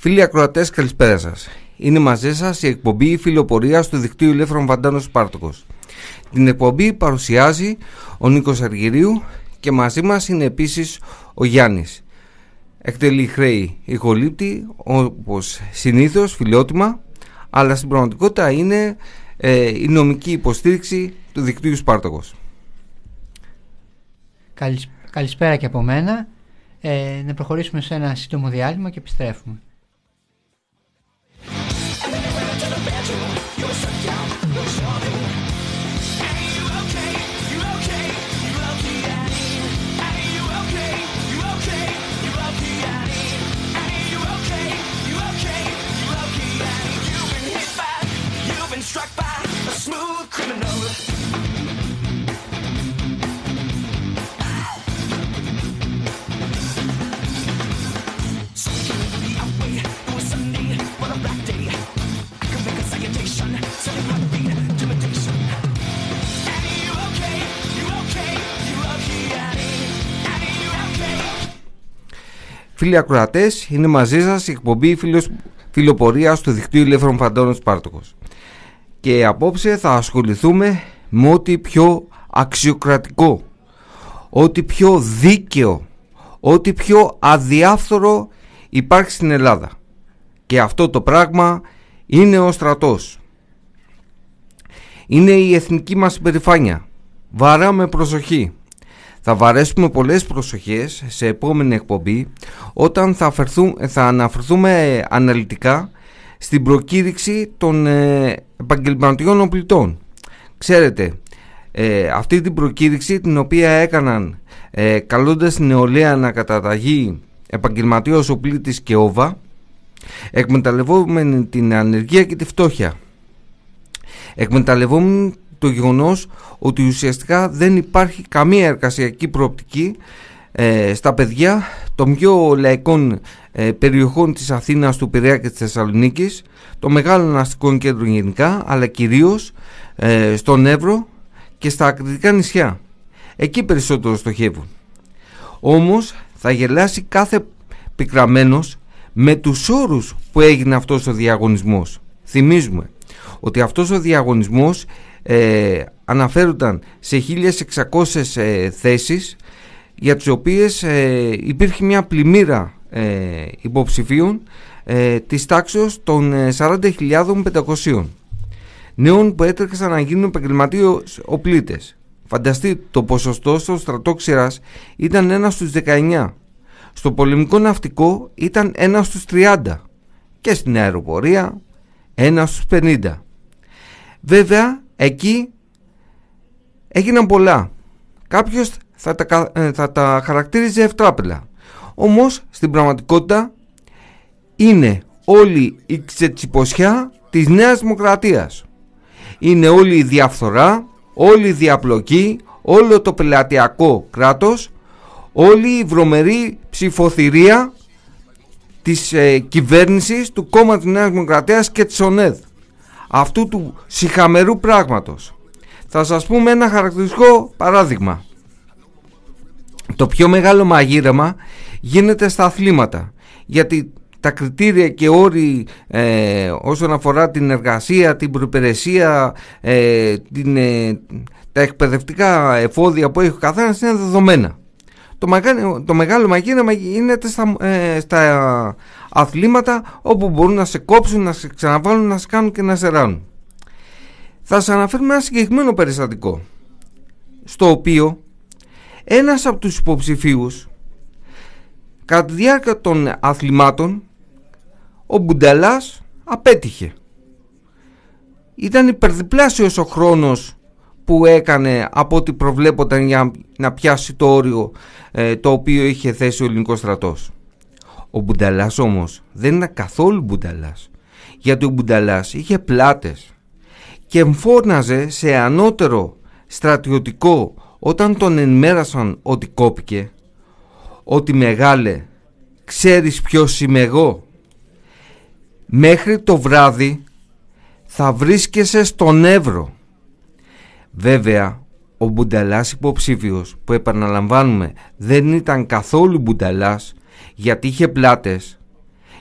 Φίλοι ακροατές, καλησπέρα σας. Είναι μαζί σας η εκπομπή Φιλοπορίας του Δικτύου Ελεύθερων Βαντάνων Σπάρτοκος. Την εκπομπή παρουσιάζει ο Νίκος Αργυρίου και μαζί μας είναι επίσης ο Γιάννης. Εκτελεί χρέη ηχολήπτη, όπως συνήθως, φιλότιμα, αλλά στην πραγματικότητα είναι η νομική υποστήριξη του Δικτύου Σπάρτοκος. Καλησπέρα και από μένα. Να προχωρήσουμε σε ένα σύντομο διάλειμμα και επιστρέφουμε. Φίλοι ακροατές, είναι μαζί σας η εκπομπή Φιλοπορίας του Δικτύου Ελεύθερων Βαντάνων Σπάρτοκος. Και απόψε θα ασχοληθούμε με ό,τι πιο αξιοκρατικό, ό,τι πιο δίκαιο, ό,τι πιο αδιάφθορο υπάρχει στην Ελλάδα. Και αυτό το πράγμα είναι ο στρατός. Είναι η εθνική μας υπερηφάνεια. Βαράμε προσοχή. Θα βαρέσουμε πολλές προσοχές σε επόμενη εκπομπή όταν θα αναφερθούμε αναλυτικά στην προκήρυξη των επαγγελματιών οπλιτών. Ξέρετε, αυτή την προκήρυξη την οποία έκαναν καλώντας την νεολαία να καταταγεί επαγγελματίας οπλίτης και όβα, εκμεταλλευόμενοι την ανεργία και τη φτώχεια, εκμεταλλευόμενοι το γεγονός ότι ουσιαστικά δεν υπάρχει καμία εργασιακή προοπτική στα παιδιά των πιο λαϊκών περιοχών της Αθήνας, του Πειραιά και της Θεσσαλονίκης, των μεγάλων αστικών κέντρων γενικά, αλλά κυρίως στον Εύρο και στα ακριτικά νησιά. Εκεί περισσότερο στοχεύουν. Όμως θα γελάσει κάθε πικραμένος με τους όρους που έγινε αυτός ο διαγωνισμός. Θυμίζουμε ότι αυτός ο διαγωνισμός αναφέρονταν σε 1.600 θέσεις, για τις οποίες υπήρχε μια πλημμύρα υποψηφίων της τάξεως των 40.500 νέων που έτρεξαν να γίνουν επαγγελματίες οπλίτες. Φανταστείτε, το ποσοστό στο στρατό ξηράς ήταν 1 στους 19, στο πολεμικό ναυτικό ήταν 1 στους 30 και στην αεροπορία 1 στους 50. Βέβαια εκεί έγιναν πολλά. Κάποιος θα τα χαρακτήριζε ευτράπελα. Όμως στην πραγματικότητα είναι όλη η ξετσιποσιά της Νέας Δημοκρατίας. Είναι όλη η διαφθορά, όλη η διαπλοκή, όλο το πελατειακό κράτος, όλη η βρωμερή ψηφοθυρία της κυβέρνησης, του κόμματος της Νέας Δημοκρατίας και της ΟΝΕΔ, αυτού του σιχαμερού πράγματος. Θα σας πούμε ένα χαρακτηριστικό παράδειγμα. Το πιο μεγάλο μαγείρεμα γίνεται στα αθλήματα, γιατί τα κριτήρια και όροι όσον αφορά την εργασία, την προϋπηρεσία, τα εκπαιδευτικά εφόδια που έχει ο καθένας είναι δεδομένα. Το μεγάλο μαγείρεμα γίνεται στα αθλήματα, όπου μπορούν να σε κόψουν, να σε ξαναβάλουν, να σε κάνουν και να σε ράνουν. Θα σας αναφέρουμε ένα συγκεκριμένο περιστατικό, στο οποίο ένας από τους υποψηφίους, κατά τη διάρκεια των αθλημάτων, ο Μπουνταλάς απέτυχε. Ήταν υπερδιπλάσιος ο χρόνος που έκανε από ό,τι προβλέπονταν για να πιάσει το όριο το οποίο είχε θέσει ο ελληνικός στρατός. Ο Μπουνταλάς όμως δεν ήταν καθόλου Μπουνταλάς, γιατί ο Μπουνταλάς είχε πλάτες και εμφώναζε σε ανώτερο στρατιωτικό όταν τον ενημέρασαν ότι κόπηκε, ότι μεγάλε, ξέρεις ποιος είμαι εγώ? Μέχρι το βράδυ θα βρίσκεσαι στον Εύρο. Βέβαια, ο Μπουνταλάς υποψήφιος, που επαναλαμβάνουμε δεν ήταν καθόλου Μπουνταλάς, γιατί είχε πλάτες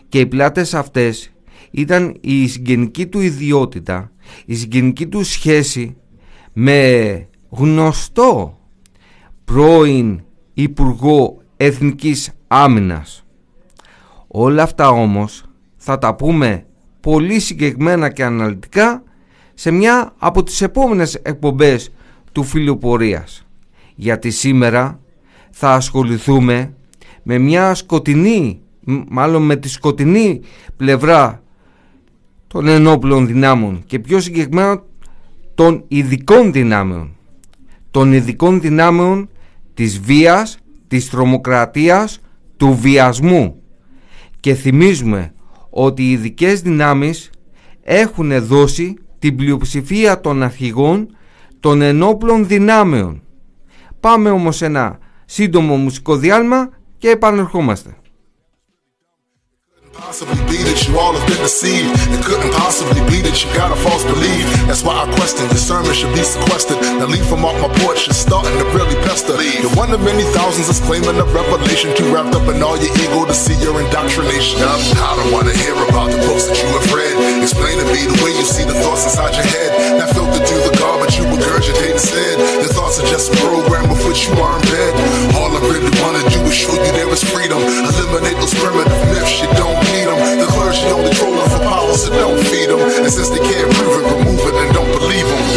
Και οι πλάτες αυτές ήταν η συγγενική του ιδιότητα, η συγγενική του σχέση με γνωστό πρώην Υπουργό Εθνικής Άμυνας. Όλα αυτά όμως θα τα πούμε πολύ συγκεκριμένα και αναλυτικά σε μια από τις επόμενες εκπομπές του Φιλοπορίας, γιατί σήμερα θα ασχοληθούμε με μια σκοτεινή, μάλλον με τη σκοτεινή πλευρά των ενόπλων δυνάμεων και πιο συγκεκριμένα των ειδικών δυνάμεων. Των ειδικών δυνάμεων της βίας, της τρομοκρατίας, του βιασμού. Και θυμίζουμε ότι οι ειδικές δυνάμεις έχουν δώσει την πλειοψηφία των αρχηγών των ενόπλων δυνάμεων. Πάμε όμως ένα σύντομο μουσικό διάλειμμα και επανερχόμαστε. Possibly be that you all have been deceived. It couldn't possibly be that you got a false belief. That's why I question your sermon should be sequestered. Now leave from off my porch is starting to really pester. You're one of many thousands that's claiming a revelation, too wrapped up in all your ego to see your indoctrination. I don't want to hear about the books that you have read. Explain to me the way you see the thoughts inside your head. That filtered through the garbage you regurgitate instead. Your thoughts are just a program of which you are in bed. All I really want to do is show you there is freedom. Eliminate those primitive myths, you don't need them. The clergy only trolling for power, so don't feed them. And since they can't prove it, remove it and don't believe them.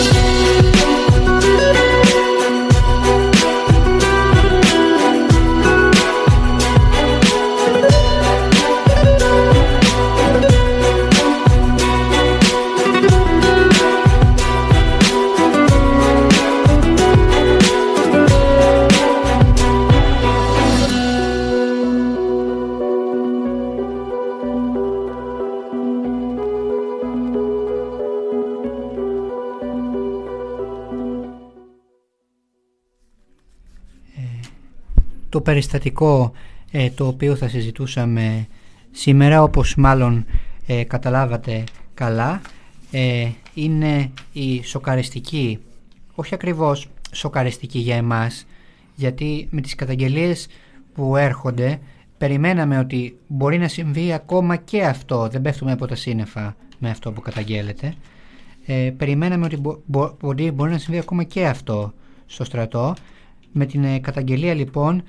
Το περιστατικό το οποίο θα συζητούσαμε σήμερα, όπως μάλλον καταλάβατε καλά, είναι η σοκαριστική, όχι ακριβώς σοκαριστική για εμάς, γιατί με τις καταγγελίες που έρχονται περιμέναμε ότι μπορεί να συμβεί ακόμα και αυτό, δεν πέφτουμε από τα σύννεφα με αυτό που καταγγέλλεται. Περιμέναμε ότι μπορεί να συμβεί ακόμα και αυτό στο στρατό. Με την καταγγελία λοιπόν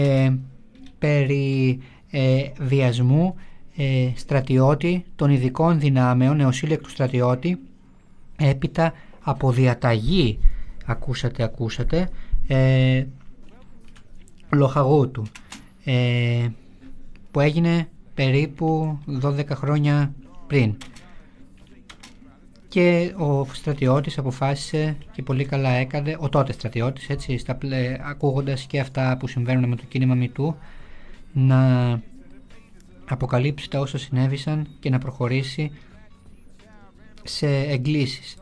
περί βιασμού στρατιώτη των ειδικών δυνάμεων, νεοσύλλεκτου στρατιώτη, έπειτα από διαταγή, ακούσατε, λοχαγού του, που έγινε περίπου 12 χρόνια πριν. Και ο στρατιώτης αποφάσισε, και πολύ καλά έκανε, ο τότε στρατιώτης, έτσι, ακούγοντας και αυτά που συμβαίνουν με το κίνημα MeToo, να αποκαλύψει τα όσα συνέβησαν και να προχωρήσει σε εγκλήσεις.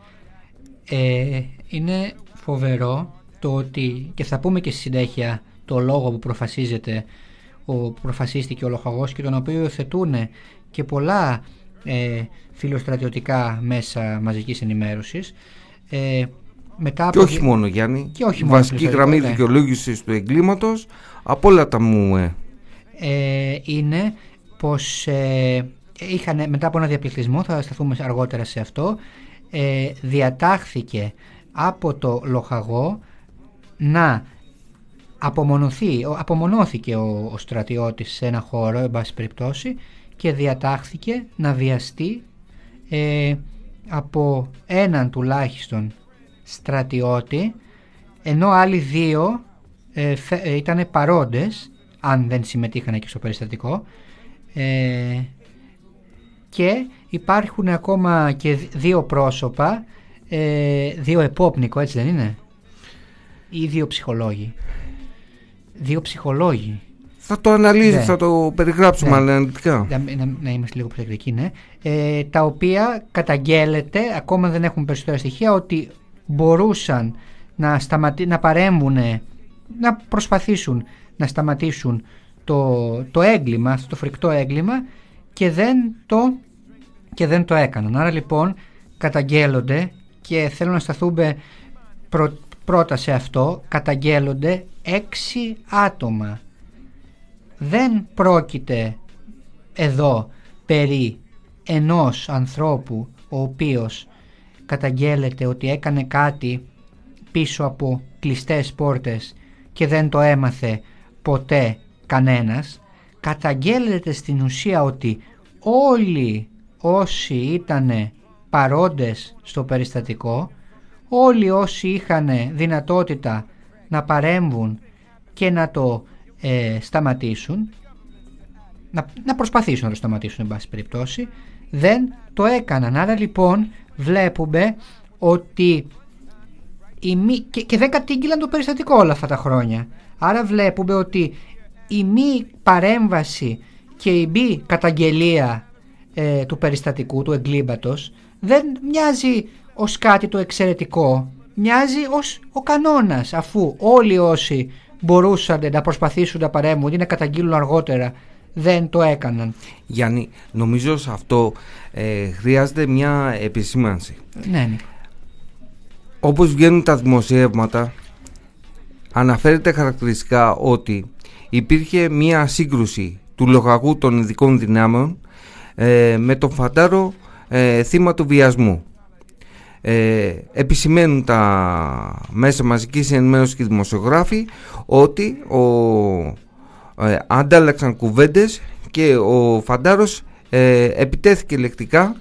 Είναι φοβερό το ότι, και θα πούμε και στη συνέχεια το λόγο που προφασίστηκε ο λοχαγός και τον οποίο υιοθετούν και πολλά φιλοστρατιωτικά μέσα μαζικής ενημέρωσης, μετά από... Και όχι μόνο, Γιάννη, και όχι βασική γραμμή δικαιολόγησης του εγκλήματος από όλα τα μου είναι πως είχαν, μετά από ένα διαπληκτισμό, θα σταθούμε αργότερα σε αυτό, διατάχθηκε από το λοχαγό να απομονώθηκε ο στρατιώτης σε ένα χώρο, εν πάση περιπτώσει, και διατάχθηκε να βιαστεί από έναν τουλάχιστον στρατιώτη, ενώ άλλοι δύο ήταν παρόντες, αν δεν συμμετείχαν και στο περιστατικό, και υπάρχουν ακόμα και δύο πρόσωπα, δύο επόπνικο, έτσι δεν είναι, ή δύο ψυχολόγοι. Θα το αναλύσουμε, θα το περιγράψουμε αναλυτικά. Να είμαστε λίγο προσεκτικοί, ναι. Τα οποία καταγγέλλεται, ακόμα δεν έχουν περισσότερα στοιχεία, ότι μπορούσαν να παρέμβουν, να προσπαθήσουν να σταματήσουν το έγκλημα, το φρικτό έγκλημα, και δεν το έκαναν. Άρα λοιπόν καταγγέλλονται, και θέλω να σταθούμε πρώτα σε αυτό, καταγγέλλονται 6 άτομα. Δεν πρόκειται εδώ περί ενός ανθρώπου ο οποίος καταγγέλλεται ότι έκανε κάτι πίσω από κλειστές πόρτες και δεν το έμαθε ποτέ κανένας. Καταγγέλλεται στην ουσία ότι όλοι όσοι ήταν παρόντες στο περιστατικό, όλοι όσοι είχαν δυνατότητα να παρέμβουν και να το σταματήσουν, να προσπαθήσουν να το σταματήσουν εν πάση περιπτώσει, δεν το έκαναν. Άρα λοιπόν βλέπουμε ότι και δεν κατήγγειλαν το περιστατικό όλα αυτά τα χρόνια. Άρα βλέπουμε ότι η μη παρέμβαση και η μη καταγγελία του περιστατικού, του εγκλήματος, δεν μοιάζει ως κάτι το εξαιρετικό, μοιάζει ως ο κανόνας, αφού όλοι όσοι μπορούσαν να προσπαθήσουν να παρέμβουν ή να καταγγείλουν αργότερα δεν το έκαναν. Γιάννη, νομίζω σε αυτό χρειάζεται μια επισήμανση. Ναι. Όπως βγαίνουν τα δημοσιεύματα, αναφέρεται χαρακτηριστικά ότι υπήρχε μια σύγκρουση του λοχαγού των ειδικών δυνάμεων με τον φαντάρο θύμα του βιασμού. Επισημαίνουν τα μέσα μαζικής ενημέρωσης και οι δημοσιογράφοι ότι αντάλλαξαν κουβέντες και ο φαντάρος επιτέθηκε λεκτικά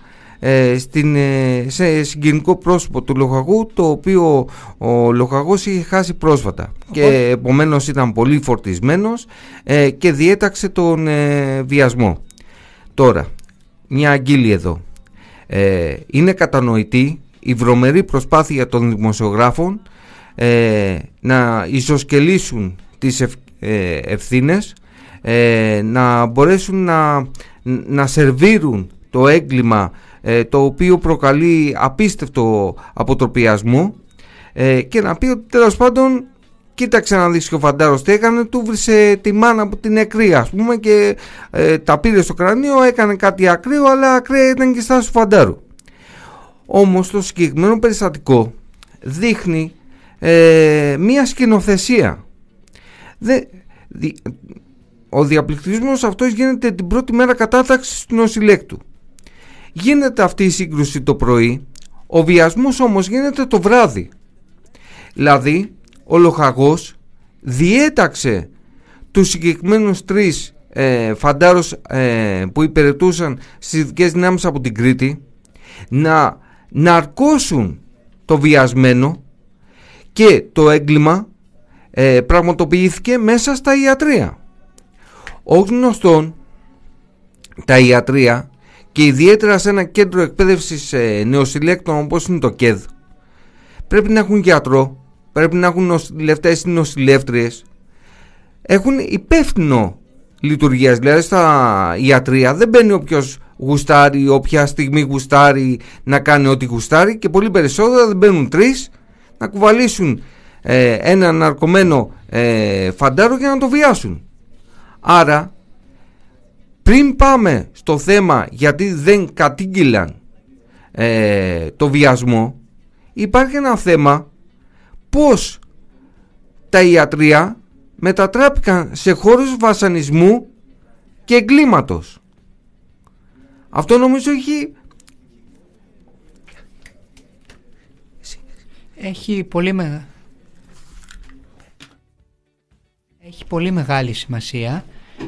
σε συγγενικό πρόσωπο του λοχαγού, το οποίο ο λοχαγός είχε χάσει πρόσφατα και επομένως ήταν πολύ φορτισμένος και διέταξε τον βιασμό. Τώρα, μια αγγίλη εδώ. Είναι κατανοητή η βρωμερή προσπάθεια των δημοσιογράφων να ισοσκελίσουν τις ευθύνες, να μπορέσουν να σερβίρουν το έγκλημα το οποίο προκαλεί απίστευτο αποτροπιασμό και να πει ότι τέλος πάντων κοίταξε να δεις και ο φαντάρος τι έκανε, του βρίσκε τη μάνα από την νεκρή, ας πούμε, και τα πήρε στο κρανίο, έκανε κάτι ακραίο, αλλά ακραία ήταν και στάση του φαντάρου. Όμως το συγκεκριμένο περιστατικό δείχνει μία σκηνοθεσία. Ο διαπληκτισμός αυτός γίνεται την πρώτη μέρα κατάταξης του νοσηλέκτου. Γίνεται αυτή η σύγκρουση το πρωί, ο βιασμός όμως γίνεται το βράδυ. Δηλαδή ο λοχαγός διέταξε τους συγκεκριμένους τρεις φαντάρους που υπηρετούσαν στις ειδικές δυνάμεις από την Κρήτη να ναρκώσουν το βιασμένο, και το έγκλημα πραγματοποιήθηκε μέσα στα ιατρεία. Ως γνωστόν, τα ιατρεία και ιδιαίτερα σε ένα κέντρο εκπαίδευσης νεοσυλλέκτων όπως είναι το ΚΕΔ, πρέπει να έχουν γιατρό, πρέπει να έχουν νοσηλευτές ή νοσηλεύτριες, έχουν υπεύθυνο λειτουργίας. Δηλαδή στα ιατρεία δεν μπαίνει όποιος γουστάρει, όποια στιγμή γουστάρει να κάνει ό,τι γουστάρει, και πολύ περισσότερα δεν μπαίνουν τρεις να κουβαλήσουν ένα ναρκωμένο φαντάρο για να το βιάσουν. Άρα πριν πάμε στο θέμα γιατί δεν κατήγγειλαν το βιασμό, υπάρχει ένα θέμα πώς τα ιατρεία μετατράπηκαν σε χώρους βασανισμού και εγκλήματος. Αυτό νομίζω έχει πολύ μεγάλη σημασία.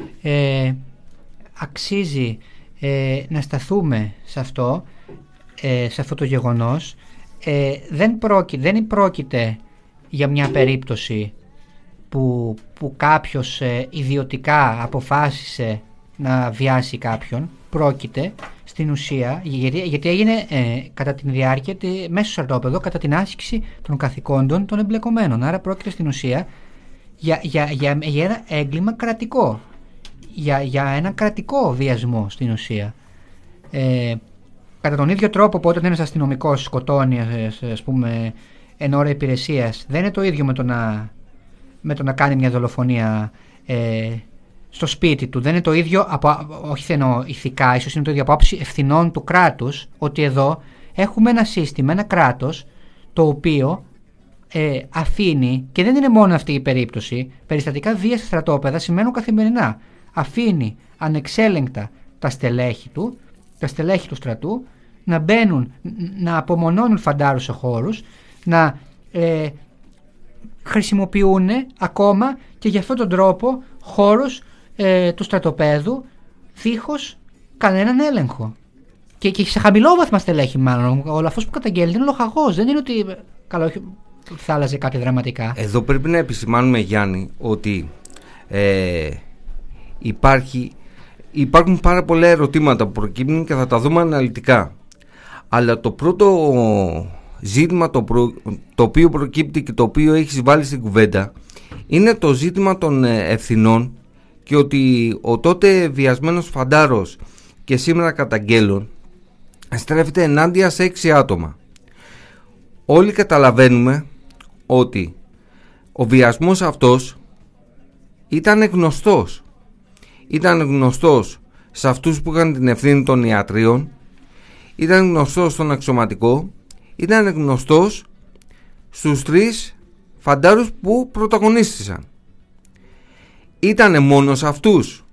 Αξίζει να σταθούμε σε αυτό το γεγονός. Δεν πρόκειται για μια περίπτωση που κάποιος ιδιωτικά αποφάσισε να βιάσει κάποιον. Πρόκειται στην ουσία, γιατί έγινε κατά την διάρκεια μέσα στο στρατόπεδο, κατά την άσκηση των καθηκόντων των εμπλεκομένων. Άρα πρόκειται στην ουσία για ένα έγκλημα κρατικό, για ένα κρατικό βιασμό στην ουσία. Κατά τον ίδιο τρόπο που όταν ένας αστυνομικός σκοτώνει, ας πούμε, εν ώρα υπηρεσίας, δεν είναι το ίδιο με το να κάνει μια δολοφονία στο σπίτι του. Δεν είναι το ίδιο, όχι εννοώ ηθικά, ίσως είναι το ίδιο από άψη ευθυνών του κράτους, ότι εδώ έχουμε ένα σύστημα, ένα κράτος, το οποίο αφήνει, και δεν είναι μόνο αυτή η περίπτωση, περιστατικά βίας στα στρατόπεδα σημαίνουν καθημερινά. Αφήνει ανεξέλεγκτα τα στελέχη του στρατού να μπαίνουν, να απομονώνουν φαντάρους σε χώρους, να χρησιμοποιούν ακόμα και για αυτόν τον τρόπο χώρους του στρατοπέδου δίχως κανέναν έλεγχο. Και σε χαμηλόβαθμα στελέχη μάλλον. Ο λαφός που καταγγέλνει είναι λοχαγός. Δεν είναι ότι καλό, θα άλλαζε κάτι δραματικά. Εδώ πρέπει να επισημάνουμε, Γιάννη, ότι υπάρχουν πάρα πολλά ερωτήματα που προκύπτουν και θα τα δούμε αναλυτικά. Αλλά το πρώτο ζήτημα το οποίο προκύπτει και το οποίο έχεις βάλει στην κουβέντα είναι το ζήτημα των ευθυνών, και ότι ο τότε βιασμένος φαντάρος και σήμερα καταγγέλων στρέφεται ενάντια σε 6 άτομα. Όλοι καταλαβαίνουμε ότι ο βιασμός αυτός ήταν γνωστός. Ήταν γνωστός σε αυτούς που είχαν την ευθύνη των ιατρίων, ήταν γνωστός στον αξιωματικό, ήταν γνωστός στους 3 φαντάρους που πρωταγωνίστησαν. Ήτανε μόνος αυτούς?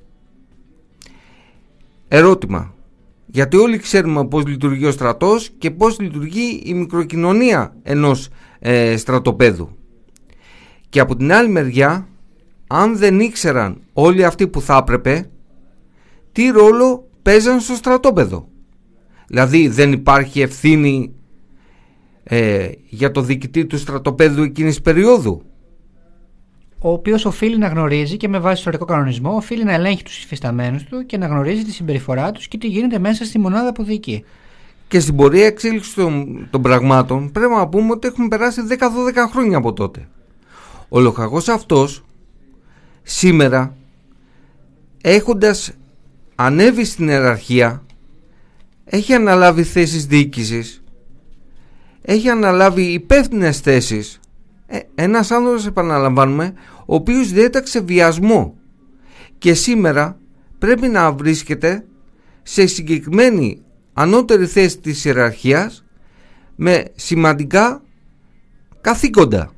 Ερώτημα. Γιατί όλοι ξέρουμε πώς λειτουργεί ο στρατός και πώς λειτουργεί η μικροκοινωνία ενός στρατοπέδου. Και από την άλλη μεριά, αν δεν ήξεραν όλοι αυτοί που θα έπρεπε, τι ρόλο παίζαν στο στρατόπεδο? Δηλαδή δεν υπάρχει ευθύνη για το διοικητή του στρατοπέδου εκείνης περίοδου, ο οποίος οφείλει να γνωρίζει και με βάση ιστορικό κανονισμό οφείλει να ελέγχει τους υφισταμένους του και να γνωρίζει τη συμπεριφορά τους και τι γίνεται μέσα στη μονάδα που διοικεί. Και στην πορεία εξέλιξη των πραγμάτων πρέπει να πούμε ότι έχουν περάσει 10-12 χρόνια από τότε. Ο λοχαγός αυτός σήμερα, έχοντας ανέβει στην ιεραρχία, έχει αναλάβει θέσεις διοίκησης, έχει αναλάβει υπεύθυνες θέσεις. Ένας άνθρωπος, επαναλαμβάνουμε, ο οποίος διέταξε βιασμό και σήμερα πρέπει να βρίσκεται σε συγκεκριμένη ανώτερη θέση της ιεραρχίας με σημαντικά καθήκοντα.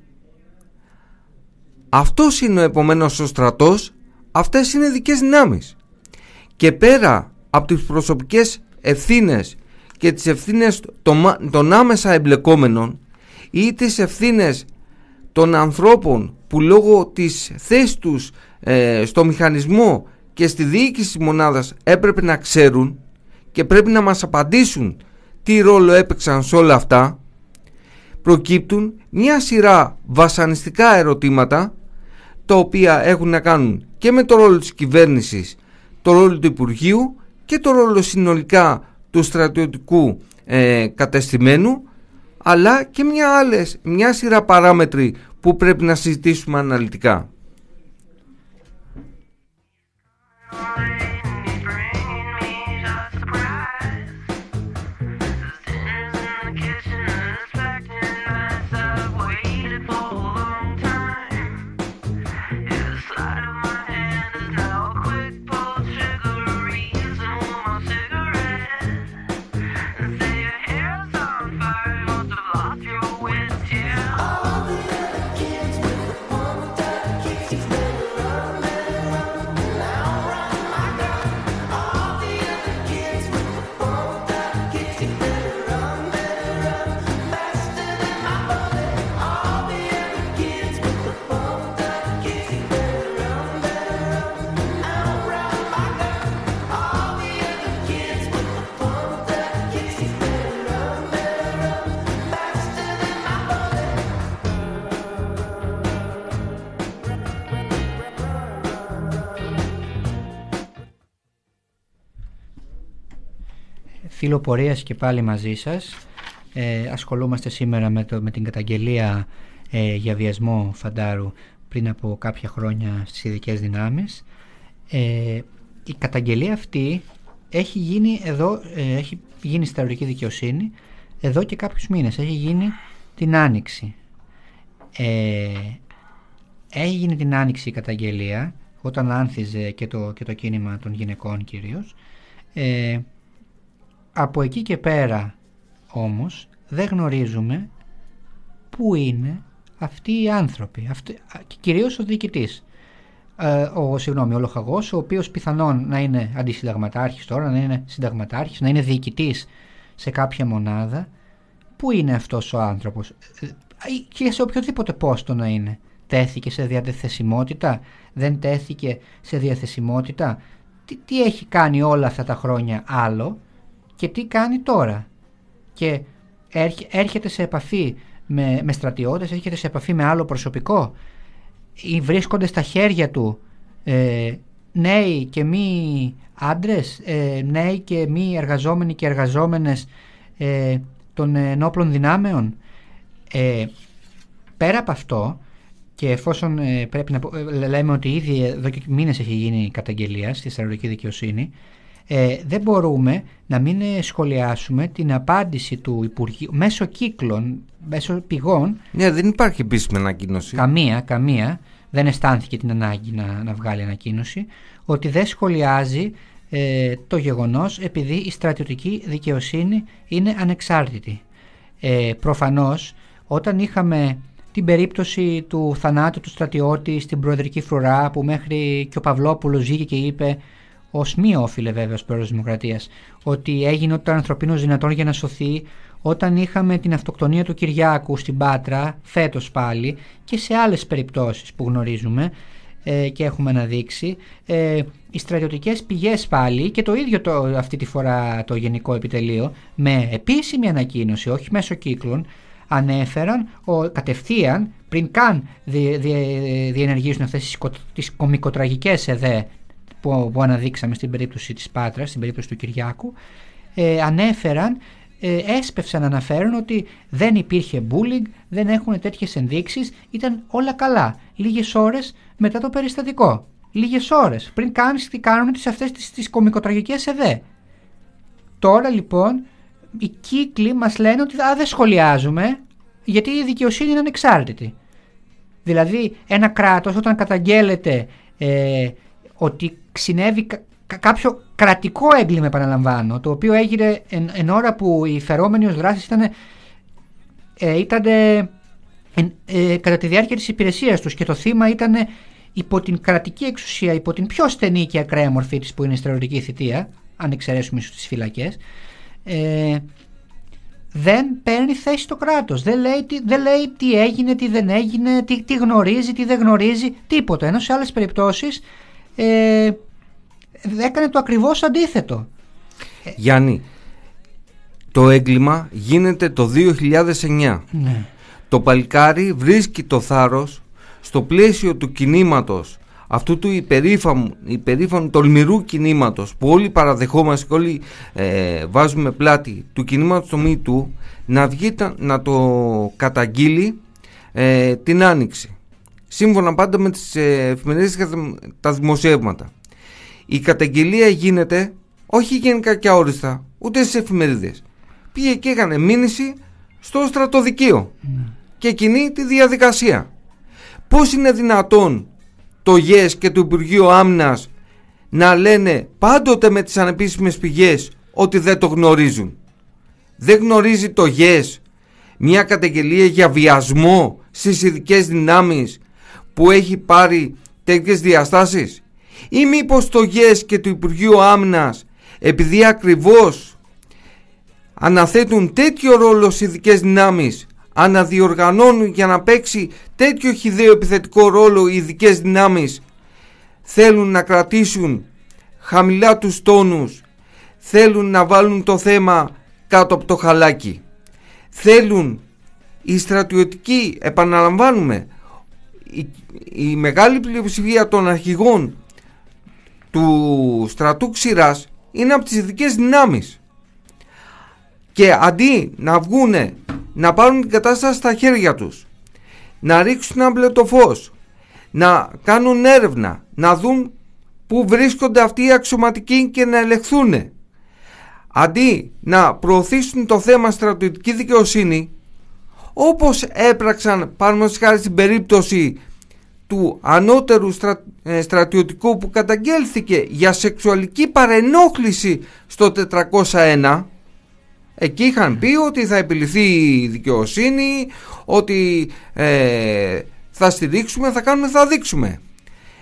Αυτός είναι επομένως ο στρατός, αυτές είναι ειδικές δυνάμεις. Και πέρα από τις προσωπικές ευθύνες και τις ευθύνες των άμεσα εμπλεκόμενων ή τις ευθύνες των ανθρώπων που λόγω της θέσης τους στο μηχανισμό και στη διοίκηση της μονάδας έπρεπε να ξέρουν και πρέπει να μας απαντήσουν τι ρόλο έπαιξαν σε όλα αυτά, προκύπτουν μια σειρά βασανιστικά ερωτήματα, τα οποία έχουν να κάνουν και με το ρόλο της κυβέρνησης, το ρόλο του Υπουργείου και το ρόλο συνολικά του στρατιωτικού κατεστημένου, αλλά και μια σειρά παράμετροι που πρέπει να συζητήσουμε αναλυτικά. Φιλοπορίας και πάλι μαζί σας. Ασχολούμαστε σήμερα με την καταγγελία για βιασμό φαντάρου πριν από κάποια χρόνια στις ειδικές δυνάμεις. Η καταγγελία αυτή έχει γίνει έχει γίνει στη στρατιωτική δικαιοσύνη εδώ και κάποιους μήνες. Έχει γίνει την Άνοιξη. Έχει γίνει την Άνοιξη η καταγγελία όταν άνθιζε και το κίνημα των γυναικών κυρίως. Από εκεί και πέρα όμως δεν γνωρίζουμε πού είναι αυτοί οι άνθρωποι, κυρίως ο διοικητής. ο Λοχαγός, ο οποίος πιθανόν να είναι αντισυνταγματάρχης τώρα, να είναι συνταγματάρχης, να είναι διοικητής σε κάποια μονάδα. Πού είναι αυτός ο άνθρωπος? Και σε οποιοδήποτε πόστο να είναι. Τέθηκε σε διαθεσιμότητα, δεν τέθηκε σε διαθεσιμότητα? Τι έχει κάνει όλα αυτά τα χρόνια άλλο και τι κάνει τώρα? Και έρχεται σε επαφή με στρατιώτες, έρχεται σε επαφή με άλλο προσωπικό, ή βρίσκονται στα χέρια του νέοι και μη άντρες, νέοι και μη εργαζόμενοι και εργαζόμενες των ενόπλων δυνάμεων. Πέρα από αυτό, και εφόσον πρέπει να λέμε ότι ήδη εδώ και μήνες έχει γίνει καταγγελία στη στρατιωτική δικαιοσύνη, δεν μπορούμε να μην σχολιάσουμε την απάντηση του Υπουργείου μέσω κύκλων, μέσω πηγών. Ναι, δεν υπάρχει επίσημη ανακοίνωση. Καμία. Δεν αισθάνθηκε την ανάγκη να βγάλει ανακοίνωση, ότι δεν σχολιάζει το γεγονός, επειδή η στρατιωτική δικαιοσύνη είναι ανεξάρτητη. Προφανώς, όταν είχαμε την περίπτωση του θανάτου του στρατιώτη στην Προεδρική Φρουρά, που μέχρι και ο Παυλόπουλος βγήκε και είπε, ως μη όφιλε βέβαια ως πρόεδρος της Δημοκρατίας, ότι έγινε ό,τι το ανθρωπίνος δυνατόν για να σωθεί, όταν είχαμε την αυτοκτονία του Κυριάκου στην Πάτρα, φέτος πάλι, και σε άλλες περιπτώσεις που γνωρίζουμε και έχουμε αναδείξει, οι στρατιωτικές πηγές πάλι, και το ίδιο αυτή τη φορά το Γενικό Επιτελείο, με επίσημη ανακοίνωση, όχι μέσω κύκλων, ανέφεραν κατευθείαν, πριν καν διενεργήσουν αυτές τις κομικοτραγικές ΕΔΕ που αναδείξαμε στην περίπτωση της Πάτρας, στην περίπτωση του Κυριάκου, ανέφεραν, έσπευσαν να αναφέρουν ότι δεν υπήρχε bullying, δεν έχουν τέτοιες ενδείξεις, ήταν όλα καλά. Λίγες ώρες μετά το περιστατικό. Λίγες ώρες πριν κάνουν αυτές τις κομικοτραγικές ΕΔΕ. Τώρα λοιπόν οι κύκλοι μας λένε ότι δεν σχολιάζουμε, γιατί η δικαιοσύνη είναι ανεξάρτητη. Δηλαδή ένα κράτος, όταν καταγγέλλεται ότι συνέβη κάποιο κρατικό έγκλημα, επαναλαμβάνω, το οποίο έγινε εν ώρα που οι φερόμενοι ως δράσεις ήταν κατά τη διάρκεια της υπηρεσίας τους, και το θύμα ήταν υπό την κρατική εξουσία, υπό την πιο στενή και ακραία μορφή της, που είναι η στρατιωτική θητεία, αν εξαιρέσουμε ίσως τις φυλακές, δεν παίρνει θέση το κράτος. Δεν λέει τι έγινε, τι δεν έγινε, τι γνωρίζει, τι δεν γνωρίζει, τίποτα. Ενώ σε άλλες περιπτώσεις έκανε το ακριβώς αντίθετο. Γιάννη, το έγκλημα γίνεται το 2009. Ναι. Το παλικάρι βρίσκει το θάρρος στο πλαίσιο του κινήματος, αυτού του υπερήφανου τολμηρού κινήματος που όλοι παραδεχόμαστε και όλοι βάζουμε πλάτη, του κινήματος του MeToo, να βγει να το καταγγείλει την Άνοιξη, σύμφωνα πάντα με τις εφημερίδες και τα δημοσιεύματα. Η καταγγελία γίνεται όχι γενικά και αόριστα, ούτε στις εφημερίδες. Πήγε και έκανε μήνυση στο στρατοδικείο και εκείνη τη διαδικασία. Πώς είναι δυνατόν το ΓΕΣ και το Υπουργείο Άμυνας να λένε πάντοτε με τις ανεπίσημες πηγές ότι δεν το γνωρίζουν? Δεν γνωρίζει το ΓΕΣ μια καταγγελία για βιασμό στις ειδικές δυνάμεις που έχει πάρει τέτοιες διαστάσεις? Ή μήπως το ΓΕΣ και το Υπουργείο Άμυνας, επειδή ακριβώς αναθέτουν τέτοιο ρόλο στις ειδικές δυνάμεις, αναδιοργανώνουν για να παίξει τέτοιο χυδαίο επιθετικό ρόλο οι ειδικές δυνάμεις, θέλουν να κρατήσουν χαμηλά τους τόνους, θέλουν να βάλουν το θέμα κάτω από το χαλάκι, θέλουν οι στρατιωτικοί, επαναλαμβάνουμε, η μεγάλη πλειοψηφία των αρχηγών του στρατού ξηράς είναι από τις ειδικές δυνάμεις, και αντί να βγούνε να πάρουν την κατάσταση στα χέρια τους, να ρίξουν ένα μπλε φως, να κάνουν έρευνα, να δουν πού βρίσκονται αυτοί οι αξιωματικοί και να ελεγχθούν, αντί να προωθήσουν το θέμα στρατιωτική δικαιοσύνη, όπως έπραξαν πάνω χάρη στην περίπτωση του ανώτερου στρατιωτικού που καταγγέλθηκε για σεξουαλική παρενόχληση στο 401. Εκεί είχαν πει ότι θα επιληθεί η δικαιοσύνη, ότι θα στηρίξουμε, θα κάνουμε, θα δείξουμε.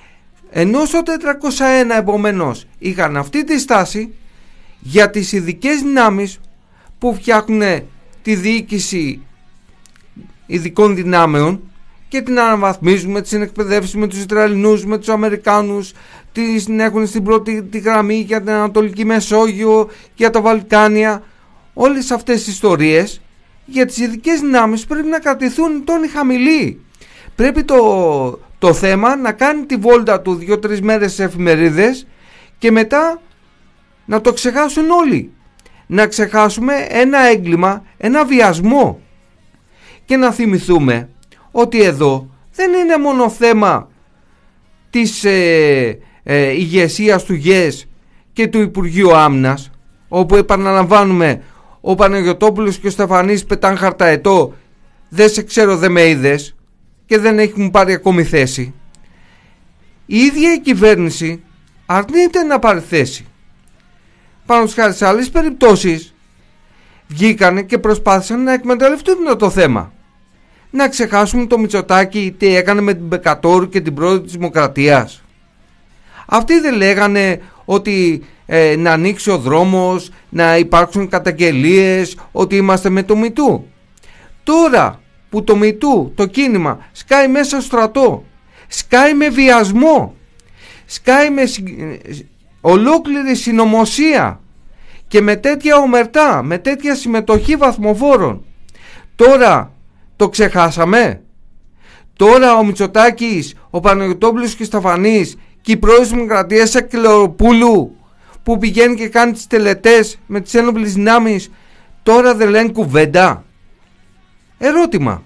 Ενώ στο 401 επομένως είχαν αυτή τη στάση για τις ειδικές δυνάμεις που φτιάχνουν τη διοίκηση ειδικών δυνάμεων και την αναβαθμίζουν, με τις συνεκπαιδεύσεις με τους Ισραηλινούς, με τους Αμερικάνους, την έχουν στην πρώτη τη γραμμή για την Ανατολική Μεσόγειο, για τα Βαλκάνια. Όλες αυτές τις ιστορίες για τις ειδικές δυνάμεις πρέπει να κρατηθούν τόνοι χαμηλοί. Πρέπει το θέμα να κάνει τη βόλτα του 2-3 μέρες σε εφημερίδες και μετά να το ξεχάσουν όλοι. Να ξεχάσουμε ένα έγκλημα, ένα βιασμό, και να θυμηθούμε ότι εδώ δεν είναι μόνο θέμα της ηγεσίας του ΓΕΣ και του Υπουργείου Άμυνας, όπου επαναλαμβάνουμε ο Παναγιωτόπουλος και ο Στεφανής πετάν χαρταετό, δεν σε ξέρω, δεν με είδες, και δεν έχουν πάρει ακόμη θέση. Η ίδια η κυβέρνηση αρνείται να πάρει θέση. Πάνω χάρη σε άλλες περιπτώσεις βγήκανε και προσπάθησαν να εκμεταλλευτούν το θέμα. Να ξεχάσουμε το Μητσοτάκη τι έκανε με την Μπεκατόρου και την πρόεδρο της Δημοκρατίας. Αυτοί δεν λέγανε ότι να ανοίξει ο δρόμος, να υπάρξουν καταγγελίες, ότι είμαστε με το ΜeToo? Τώρα που το ΜeToo, το κίνημα, σκάει μέσα στο στρατό, σκάει με βιασμό, σκάει με ολόκληρη συνωμοσία και με τέτοια ομερτά, με τέτοια συμμετοχή βαθμοφόρων, τώρα το ξεχάσαμε? Τώρα ο Μητσοτάκης, ο Παναγιωτόπουλος και Σταφανής και η πρόεδρος της Δημοκρατίας Σακελαροπούλου, που πηγαίνει και κάνει τις τελετές με τις ένοπλες δυνάμεις, τώρα δεν λένε κουβέντα? Ερώτημα.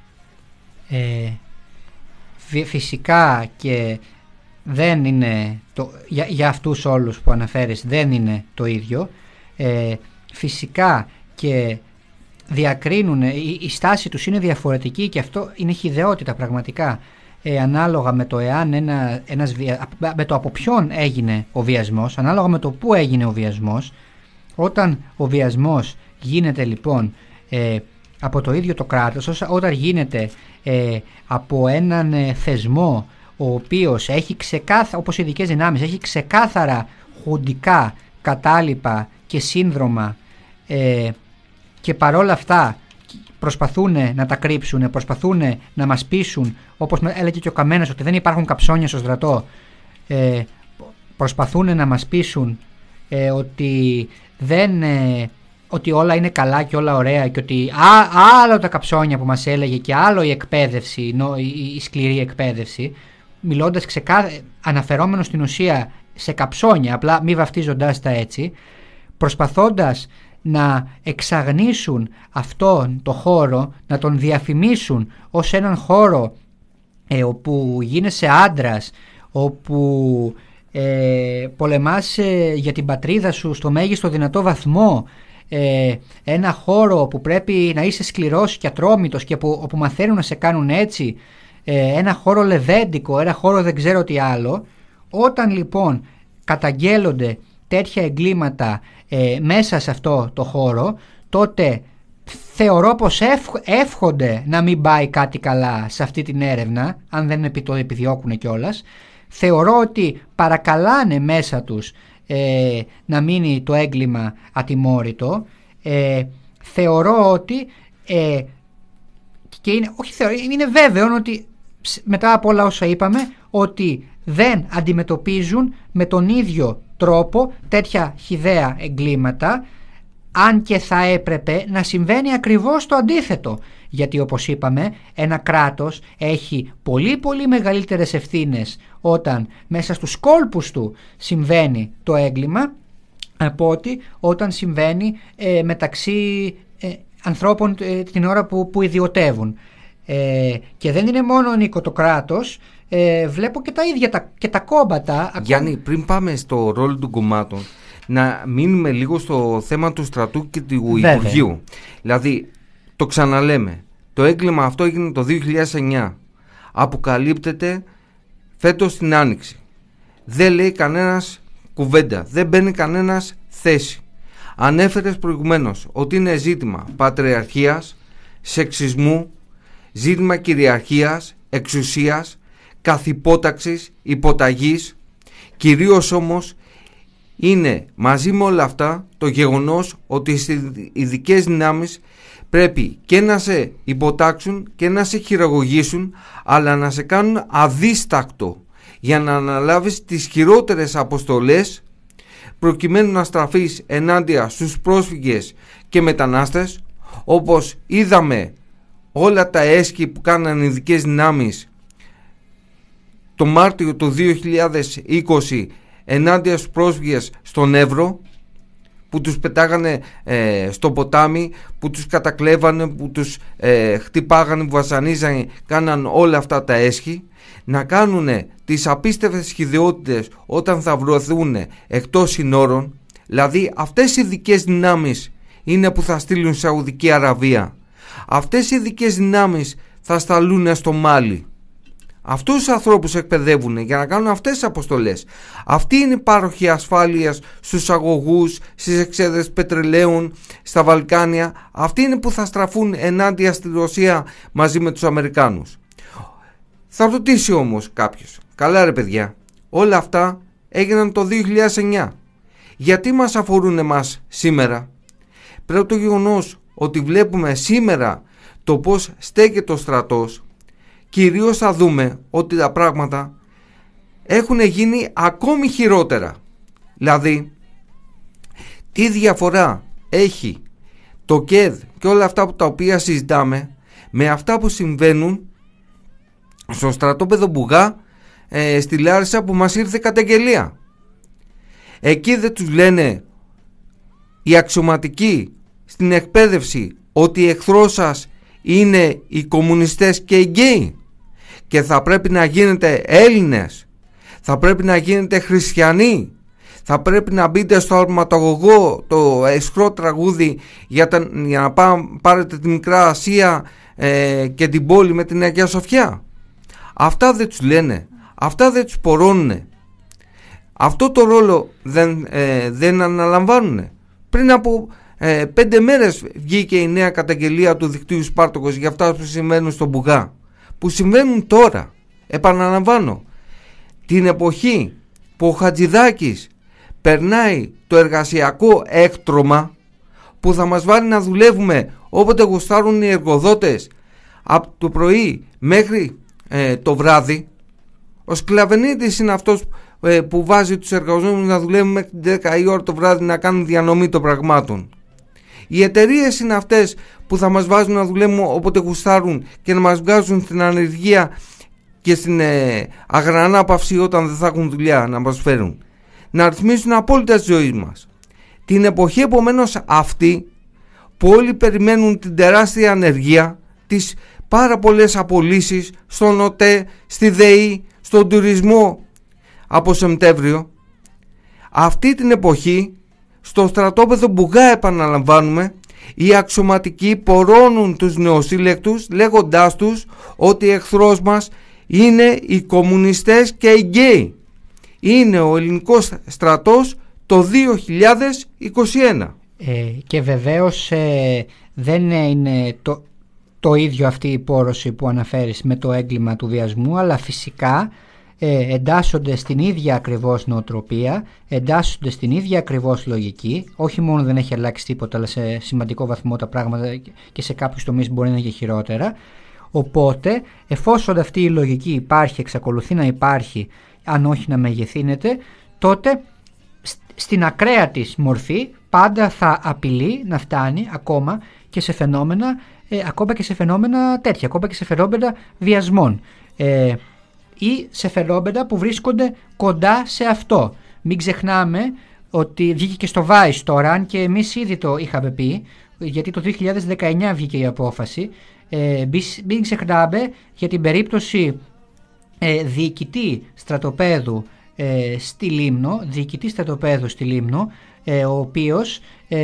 Φυσικά και δεν είναι για αυτούς όλους που αναφέρεις, δεν είναι το ίδιο. Φυσικά και διακρίνουν, η στάση τους είναι διαφορετική και αυτό είναι χυδαιότητα πραγματικά, ανάλογα με το εάν με το από ποιον έγινε ο βιασμός, ανάλογα με το πού έγινε ο βιασμός. Όταν ο βιασμός γίνεται λοιπόν από το ίδιο το κράτος, όταν γίνεται από έναν θεσμό ο οποίος έχει όπως οι ειδικές δυνάμεις, έχει ξεκάθαρα χουντικά κατάλοιπα και σύνδρομα, και παρόλα αυτά προσπαθούν να τα κρύψουν, προσπαθούν να μας πείσουν, όπως έλεγε και ο Καμένας, ότι δεν υπάρχουν καψόνια στο στρατό, προσπαθούν να μας πείσουν ότι όλα είναι καλά και όλα ωραία, και ότι άλλο τα καψόνια που μας έλεγε και άλλο η εκπαίδευση, η σκληρή εκπαίδευση, μιλώντας αναφερόμενος στην ουσία σε καψόνια, απλά μη βαφτίζοντάς τα έτσι, προσπαθώντας να εξαγνίσουν αυτόν το χώρο, να τον διαφημίσουν ως έναν χώρο όπου γίνεσαι άντρας, όπου πολεμάς για την πατρίδα σου στο μέγιστο δυνατό βαθμό, ένα χώρο που πρέπει να είσαι σκληρός και ατρόμητος και όπου μαθαίνουν να σε κάνουν έτσι, ένα χώρο λεβέντικο, ένα χώρο δεν ξέρω τι άλλο. Όταν λοιπόν καταγγέλλονται τέτοια εγκλήματα μέσα σε αυτό το χώρο, τότε θεωρώ πως εύχονται να μην πάει κάτι καλά σε αυτή την έρευνα, αν δεν το επιδιώκουν κιόλας. Θεωρώ ότι παρακαλάνε μέσα τους να μείνει το έγκλημα ατιμόρυτο. Θεωρώ ότι και είναι βέβαιο ότι μετά από όλα όσα είπαμε, ότι δεν αντιμετωπίζουν με τον ίδιο τρόπο τέτοια χυδαία εγκλήματα, αν και θα έπρεπε να συμβαίνει ακριβώς το αντίθετο, γιατί όπως είπαμε ένα κράτος έχει πολύ πολύ μεγαλύτερες ευθύνες όταν μέσα στους κόλπους του συμβαίνει το έγκλημα, από ότι όταν συμβαίνει μεταξύ ανθρώπων την ώρα που ιδιωτεύουν. Και δεν είναι μόνο νίκο το κράτος, βλέπω και τα ίδια και τα κόμματα. Γιάννη, πριν πάμε στο ρόλο των κομμάτων, να μείνουμε λίγο στο θέμα του στρατού και του Υπουργείου. Δηλαδή, το ξαναλέμε, το έγκλημα αυτό έγινε το 2009, αποκαλύπτεται φέτος την Άνοιξη, δεν λέει κανένας κουβέντα, δεν μπαίνει κανένας θέση. Ανέφερες προηγουμένως ότι είναι ζήτημα πατριαρχίας, σεξισμού, ζήτημα κυριαρχίας, εξουσίας, καθυπόταξης, υποταγής. Κυρίως όμως είναι μαζί με όλα αυτά το γεγονός ότι οι ειδικές δυνάμεις πρέπει και να σε υποτάξουν και να σε χειραγωγήσουν, αλλά να σε κάνουν αδίστακτο για να αναλάβεις τις χειρότερες αποστολές, προκειμένου να στραφείς ενάντια στους πρόσφυγες και μετανάστες, όπως είδαμε όλα τα έσχη που κάναν οι ειδικές δυνάμεις το Μάρτιο του 2020 ενάντια στους πρόσφυγες στον Εύρο, που τους πετάγανε στο ποτάμι, που τους κατακλέβανε, που τους χτυπάγανε, που βασανίζανε, κάναν όλα αυτά τα έσχη. Να κάνουν τις απίστευτες σχηδιότητες όταν θα βρεθούν εκτός συνόρων. Δηλαδή αυτές οι ειδικές δυνάμεις είναι που θα στείλουν στη Σαουδική Αραβία. Αυτές οι ειδικές δυνάμεις θα σταλούν στο Μάλι. Αυτούς τους ανθρώπους εκπαιδεύουν για να κάνουν αυτές τις αποστολές. Αυτή είναι η πάροχη ασφάλειας στους αγωγούς, στις εξέδρες πετρελαίων, στα Βαλκάνια. Αυτοί είναι που θα στραφούν ενάντια στη Ρωσία μαζί με τους Αμερικάνους. Θα ρωτήσει όμως κάποιος, καλά ρε παιδιά, όλα αυτά έγιναν το 2009. Γιατί μας αφορούν εμάς σήμερα? Πρέπει το γεγονός ότι βλέπουμε σήμερα το πώς στέκεται ο στρατός, κυρίως θα δούμε ότι τα πράγματα έχουν γίνει ακόμη χειρότερα. Δηλαδή, τι διαφορά έχει το ΚΕΔ και όλα αυτά τα οποία συζητάμε με αυτά που συμβαίνουν στο στρατόπεδο Μπουγά στη Λάρισα, που μας ήρθε καταγγελία. Εκεί δεν τους λένε οι αξιωματικοί στην εκπαίδευση ότι εχθρός σας είναι οι κομμουνιστές και οι γκέι και θα πρέπει να γίνετε Έλληνες, θα πρέπει να γίνετε χριστιανοί, θα πρέπει να μπείτε στο αρματογωγό, το αισχρό τραγούδι για να πάρετε τη Μικρά Ασία και την πόλη με την Αγία Σοφιά? Αυτά δεν τους λένε, αυτά δεν τους πορώνουν. Αυτό το ρόλο δεν αναλαμβάνουν. Πριν από 5 μέρες βγήκε η νέα καταγγελία του δικτύου Σπάρτοκος για αυτά που συμβαίνουν στον Μπουγά, που συμβαίνουν τώρα. Επαναλαμβάνω, την εποχή που ο Χατζηδάκης περνάει το εργασιακό έκτρωμα, που θα μας βάλει να δουλεύουμε όποτε γουστάρουν οι εργοδότες από το πρωί μέχρι το βράδυ. Ο Σκλαβενίτης είναι αυτός που βάζει τους εργαζόμενους να δουλεύουν μέχρι την 10 η ώρα το βράδυ, να κάνουν διανομή των πραγμάτων. Οι εταιρείες είναι αυτές που θα μας βάζουν να δουλεύουμε όποτε γουστάρουν και να μας βγάζουν στην ανεργία και στην αγρανάπαυση όταν δεν θα έχουν δουλειά να μας φέρουν. Να ρυθμίσουν απόλυτα τη ζωή μας. Την εποχή επομένως αυτή που όλοι περιμένουν την τεράστια ανεργία, τις πάρα πολλές απολύσεις στον ΟΤΕ, στη ΔΕΗ, στον τουρισμό από Σεπτέμβριο, αυτή την εποχή στο στρατόπεδο Μπουγά, επαναλαμβάνουμε, οι αξιωματικοί πορώνουν τους νεοσύλλεκτους λέγοντάς τους ότι εχθρός μας είναι οι κομμουνιστές και οι γκέι. Είναι ο ελληνικός στρατός το 2021. Και βεβαίως δεν είναι το ίδιο αυτή η πόρωση που αναφέρεις με το έγκλημα του βιασμού, αλλά φυσικά εντάσσονται στην ίδια ακριβώς νοοτροπία, εντάσσονται στην ίδια ακριβώς λογική. Όχι μόνο δεν έχει αλλάξει τίποτα, αλλά σε σημαντικό βαθμό τα πράγματα και σε κάποιους τομείς μπορεί να είναι και χειρότερα. Οπότε, εφόσον αυτή η λογική υπάρχει, εξακολουθεί να υπάρχει, αν όχι να μεγεθύνεται, τότε στην ακραία της μορφή πάντα θα απειλεί να φτάνει ακόμα και σε φαινόμενα, τέτοια, ακόμα και σε φαινόμενα βιασμών ή σε φαινόμενα που βρίσκονται κοντά σε αυτό. Μην ξεχνάμε ότι βγήκε και στο Vice τώρα, αν και εμείς ήδη το είχαμε πει, γιατί το 2019 βγήκε η απόφαση. Μην ξεχνάμε για την περίπτωση διοικητή στρατοπέδου στη Λίμνο, ο οποίος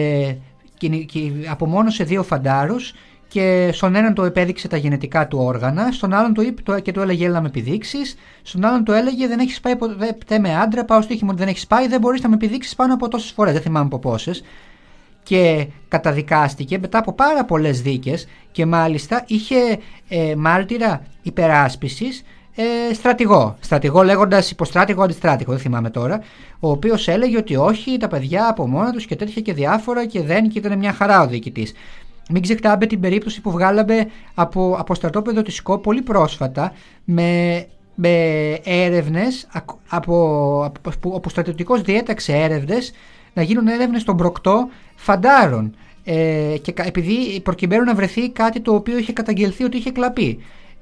απομόνωσε 2 φαντάρους και στον έναν το επέδειξε τα γενετικά του όργανα, στον άλλον το είπε και του έλεγε έλα με επιδείξεις, στον άλλον το έλεγε δεν έχεις πάει ποτέ με άντρα, πάω στο στοίχημα ότι δεν έχεις πάει, δεν μπορείς να με επιδείξεις πάνω από τόσες φορές, δεν θυμάμαι από πόσες. Και καταδικάστηκε μετά από πάρα πολλές δίκες και μάλιστα είχε μάρτυρα υπεράσπισης στρατηγό λέγοντας υποστράτηγο, αντιστράτηγο, δεν θυμάμαι τώρα, ο οποίος έλεγε ότι όχι, τα παιδιά από μόνα τους και τέτοια και διάφορα και ήταν μια χαρά ο διοικητής. Μην ξεχνάμε την περίπτωση που βγάλαμε από στρατόπεδο της ΣΚΟ πολύ πρόσφατα με έρευνες όπου στρατιωτικός διέταξε έρευνες να γίνουν έρευνες στον προκτό φαντάρων και επειδή προκειμένου να βρεθεί κάτι το οποίο είχε καταγγελθεί ότι είχε κλαπεί,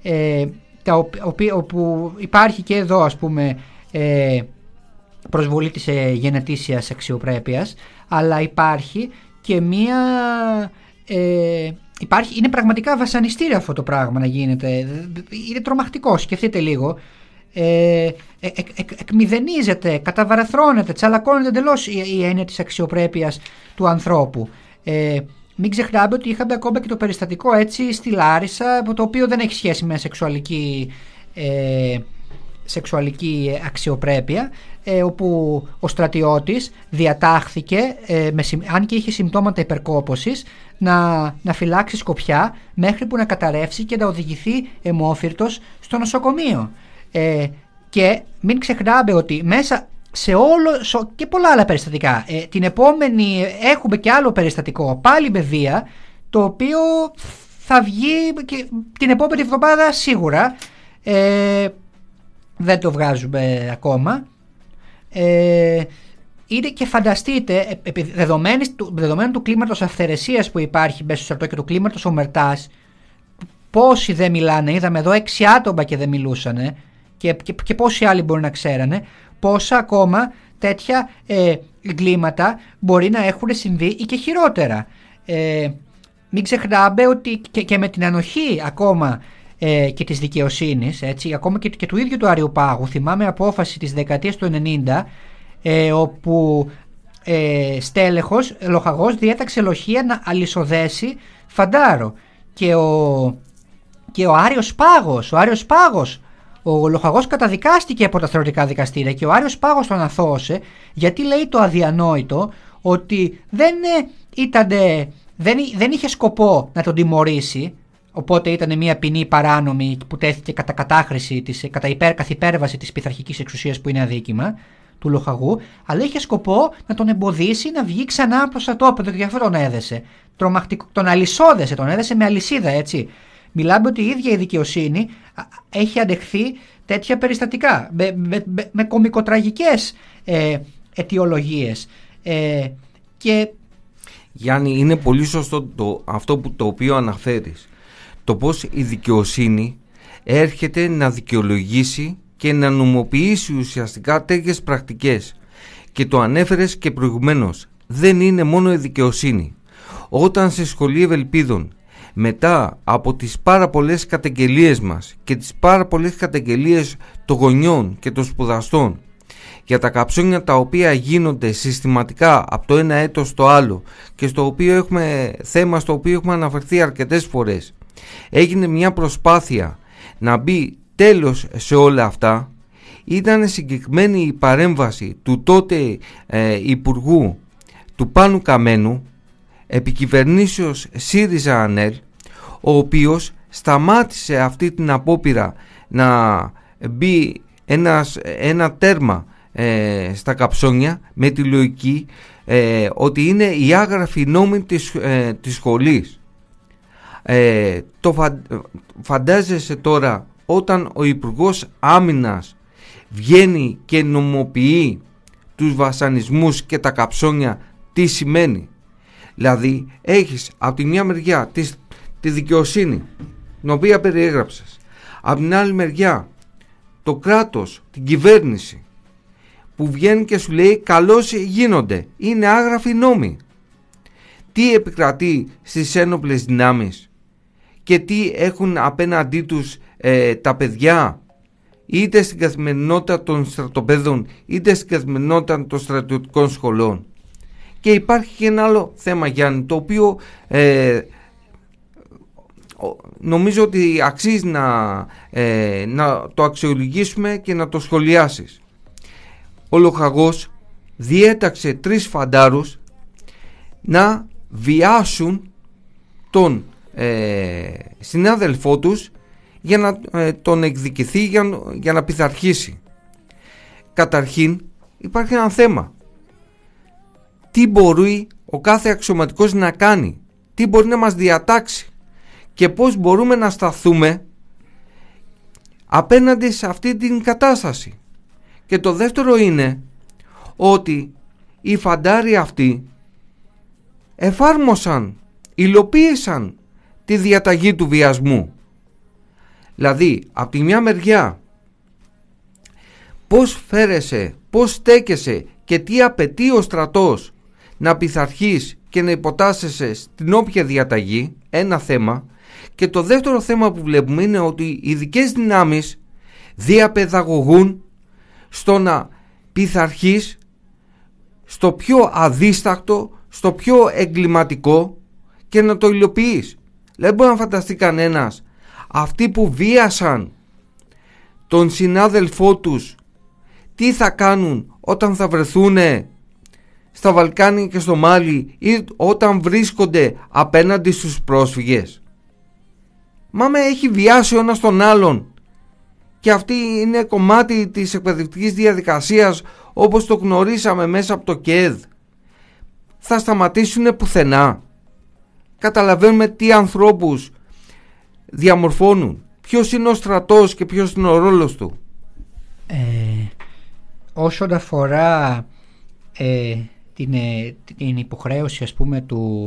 όπου υπάρχει και εδώ ας πούμε προσβολή της γενετήσιας αξιοπρέπειας, αλλά υπάρχει και μία είναι πραγματικά βασανιστήριο αυτό το πράγμα να γίνεται. Είναι τρομακτικό, σκεφτείτε λίγο. Εκμηδενίζεται, καταβαραθρώνεται, τσαλακώνεται εντελώς η έννοια της αξιοπρέπειας του ανθρώπου. Μην ξεχνάμε ότι είχαμε ακόμα και το περιστατικό έτσι στη Λάρισα, το οποίο δεν έχει σχέση με σεξουαλική αξιοπρέπεια, όπου ο στρατιώτης διατάχθηκε, αν και είχε συμπτώματα υπερκόπωσης, να φυλάξει σκοπιά μέχρι που να καταρρεύσει και να οδηγηθεί αιμόφυρτος στο νοσοκομείο. Και μην ξεχνάμε ότι μέσα σε όλο και πολλά άλλα περιστατικά, την επόμενη έχουμε και άλλο περιστατικό πάλι με βία, το οποίο θα βγει και την επόμενη εβδομάδα σίγουρα, δεν το βγάζουμε ακόμα. Είναι και φανταστείτε, δεδομένου του κλίματος αυθαιρεσίας που υπάρχει μέσα στο στρατό και του κλίματος ομερτάς, πόσοι δεν μιλάνε, είδαμε εδώ 6 άτομα και δεν μιλούσανε και πόσοι άλλοι μπορεί να ξέρανε, πόσα ακόμα τέτοια εγκλήματα μπορεί να έχουν συμβεί ή και χειρότερα. Μην ξεχνάμε ότι και με την ανοχή ακόμα και της δικαιοσύνης, έτσι, ακόμα και του ίδιου του Αριοπάγου, θυμάμαι απόφαση της δεκαετίας του 90, όπου στέλεχος, λοχαγός διέταξε λοχεία να αλυσοδέσει φαντάρο και ο Άριος Πάγος, ο λοχαγός καταδικάστηκε από τα στρατιωτικά δικαστήρια και ο Άριος Πάγος τον αθώωσε γιατί λέει το αδιανόητο ότι δεν είχε σκοπό να τον τιμωρήσει, οπότε ήταν μια ποινή παράνομη που τέθηκε κατά κατάχρηση, καθ' υπέρβαση της πειθαρχικής εξουσίας που είναι αδίκημα του λοχαγού, αλλά είχε σκοπό να τον εμποδίσει να βγει ξανά από το στρατόπεδο και γι' αυτό τον έδεσε. Τον αλυσόδεσε, τον έδεσε με αλυσίδα, έτσι. Μιλάμε ότι η ίδια η δικαιοσύνη έχει αντεχθεί τέτοια περιστατικά με κωμικοτραγικές αιτιολογίες. Γιάννη, είναι πολύ σωστό αυτό το οποίο αναφέρεις. Το πώς η δικαιοσύνη έρχεται να δικαιολογήσει και να νομοποιήσει ουσιαστικά τέτοιες πρακτικές. Και το ανέφερες και προηγουμένως. Δεν είναι μόνο η δικαιοσύνη. Όταν σε σχολή Ευελπίδων, μετά από τις πάρα πολλές καταγγελίες μας και τις πάρα πολλές καταγγελίες των γονιών και των σπουδαστών για τα καψόνια τα οποία γίνονται συστηματικά από το ένα έτος στο άλλο και στο οποίο έχουμε θέμα στο οποίο έχουμε αναφερθεί αρκετές φορές, έγινε μια προσπάθεια να μπει τέλος σε όλα αυτά. Ήταν συγκεκριμένη η παρέμβαση του τότε Υπουργού του Πάνου Καμένου, επικυβερνήσεως ΣΥΡΙΖΑ ΑΝΕΛ, ο οποίος σταμάτησε αυτή την απόπειρα να μπει ένα τέρμα στα καψόνια με τη λογική ότι είναι η άγραφη νόμη της σχολής. Φαντάζεσαι τώρα όταν ο Υπουργός Άμυνας βγαίνει και νομοποιεί τους βασανισμούς και τα καψόνια, τι σημαίνει? Δηλαδή έχεις από τη μια μεριά τη δικαιοσύνη, την οποία περιέγραψες, από την άλλη μεριά το κράτος, την κυβέρνηση που βγαίνει και σου λέει καλώς γίνονται, είναι άγραφοι νόμοι. Τι επικρατεί στις ένοπλες δυνάμεις και τι έχουν απέναντί τους τα παιδιά, είτε στην καθημερινότητα των στρατοπέδων είτε στην καθημερινότητα των στρατιωτικών σχολών. Και υπάρχει και ένα άλλο θέμα, Γιάννη, το οποίο νομίζω ότι αξίζει να το αξιολογήσουμε και να το σχολιάσεις. Ο λοχαγός διέταξε 3 φαντάρους να βιάσουν τον συνάδελφό τους για να τον εκδικηθεί, για να πειθαρχήσει. Καταρχήν υπάρχει ένα θέμα. Τι μπορεί ο κάθε αξιωματικός να κάνει, τι μπορεί να μας διατάξει και πώς μπορούμε να σταθούμε απέναντι σε αυτή την κατάσταση. Και το δεύτερο είναι ότι οι φαντάροι αυτοί εφάρμοσαν, υλοποίησαν τη διαταγή του βιασμού. Δηλαδή, από τη μια μεριά, πώς φέρεσαι, πώς στέκεσαι και τι απαιτεί ο στρατός να πειθαρχείς και να υποτάσσεσαι στην όποια διαταγή, ένα θέμα. Και το δεύτερο θέμα που βλέπουμε είναι ότι οι ειδικές δυνάμεις διαπαιδαγωγούν στο να πειθαρχείς στο πιο αδίστακτο, στο πιο εγκληματικό και να το υλοποιείς. Δεν μπορεί να φανταστεί κανένας αυτοί που βίασαν τον συνάδελφό τους τι θα κάνουν όταν θα βρεθούν στα Βαλκάνια και στο Μάλι ή όταν βρίσκονται απέναντι στους πρόσφυγες. Μα με έχει βιάσει ο ένας τον άλλον και αυτή είναι κομμάτι της εκπαιδευτικής διαδικασίας όπως το γνωρίσαμε μέσα από το ΚΕΔ. Θα σταματήσουν πουθενά. Καταλαβαίνουμε τι ανθρώπους διαμορφώνουν, ποιος είναι ο στρατός και ποιος είναι ο ρόλος του. Όσον αφορά την υποχρέωση, ας πούμε,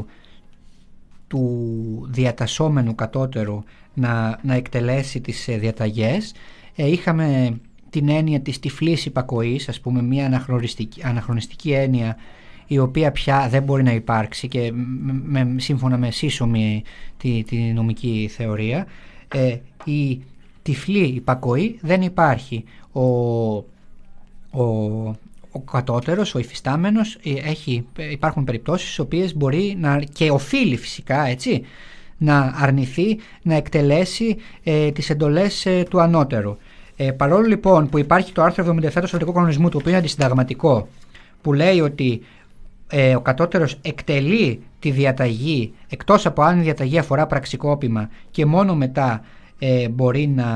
του διατασσόμενου κατώτερου να εκτελέσει τις διαταγές, είχαμε την έννοια της τυφλής υπακοής, ας πούμε, μια αναχρονιστική έννοια η οποία πια δεν μπορεί να υπάρξει και σύμφωνα με σύσσωμη τη νομική θεωρία, η τυφλή υπακοή δεν υπάρχει. Ο κατώτερος, ο υφιστάμενος, υπάρχουν περιπτώσεις στις οποίες μπορεί και οφείλει φυσικά, έτσι, να αρνηθεί να εκτελέσει τις εντολές του ανώτερου. Παρόλο λοιπόν που υπάρχει το άρθρο 77 του Στρατιωτικού Κανονισμού, το οποίο είναι αντισυνταγματικό, που λέει ότι ο κατώτερος εκτελεί τη διαταγή εκτός από αν η διαταγή αφορά πραξικόπημα και μόνο μετά μπορεί να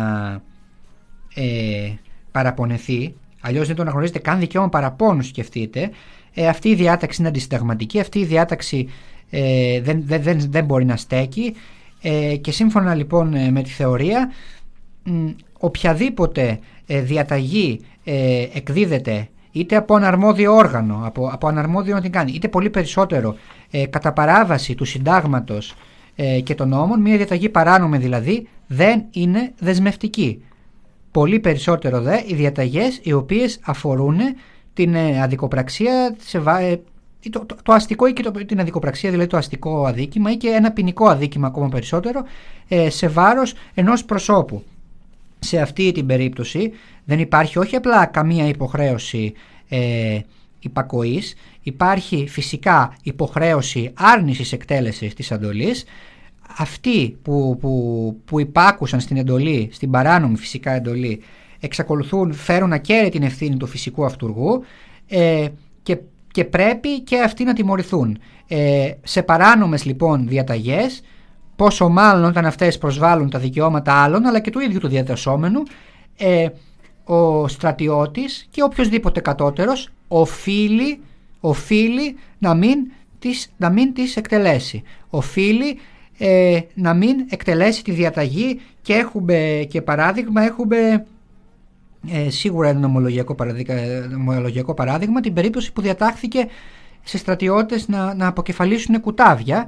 παραπονεθεί, αλλιώς δεν τον αναγνωρίζετε καν δικαίωμα παραπώνου, σκεφτείτε. Αυτή η διάταξη είναι αντισυνταγματική, αυτή η διάταξη δεν μπορεί να στέκει και σύμφωνα λοιπόν με τη θεωρία, οποιαδήποτε διαταγή εκδίδεται είτε από αναρμόδιο όργανο, από αναρμόδιο να την κάνει, είτε πολύ περισσότερο κατά παράβαση του συντάγματος και των νόμων, μια διαταγή παράνομη δηλαδή, δεν είναι δεσμευτική. Πολύ περισσότερο δε οι διαταγές οι οποίες αφορούν την αδικοπραξία, το αστικό ή και την αδικοπραξία, δηλαδή το αστικό αδίκημα ή και ένα ποινικό αδίκημα ακόμα περισσότερο, σε βάρος ενός προσώπου. Σε αυτή την περίπτωση δεν υπάρχει όχι απλά καμία υποχρέωση υπακοής, υπάρχει φυσικά υποχρέωση άρνησης εκτέλεσης της εντολής. Αυτοί που υπάκουσαν στην εντολή, στην παράνομη φυσικά εντολή, εξακολουθούν, φέρουν ακέραιη την ευθύνη του φυσικού αυτουργού και πρέπει και αυτοί να τιμωρηθούν. Σε παράνομες λοιπόν διαταγές, πόσο μάλλον όταν αυτές προσβάλλουν τα δικαιώματα άλλων αλλά και του ίδιου του διατασσόμενου, ο στρατιώτης και οποιοσδήποτε κατώτερος οφείλει να μην τις εκτελέσει. Οφείλει να μην εκτελέσει τη διαταγή και έχουμε και παράδειγμα, σίγουρα ένα νομολογιακό παράδειγμα, την περίπτωση που διατάχθηκε σε στρατιώτες να αποκεφαλίσουν κουτάβια,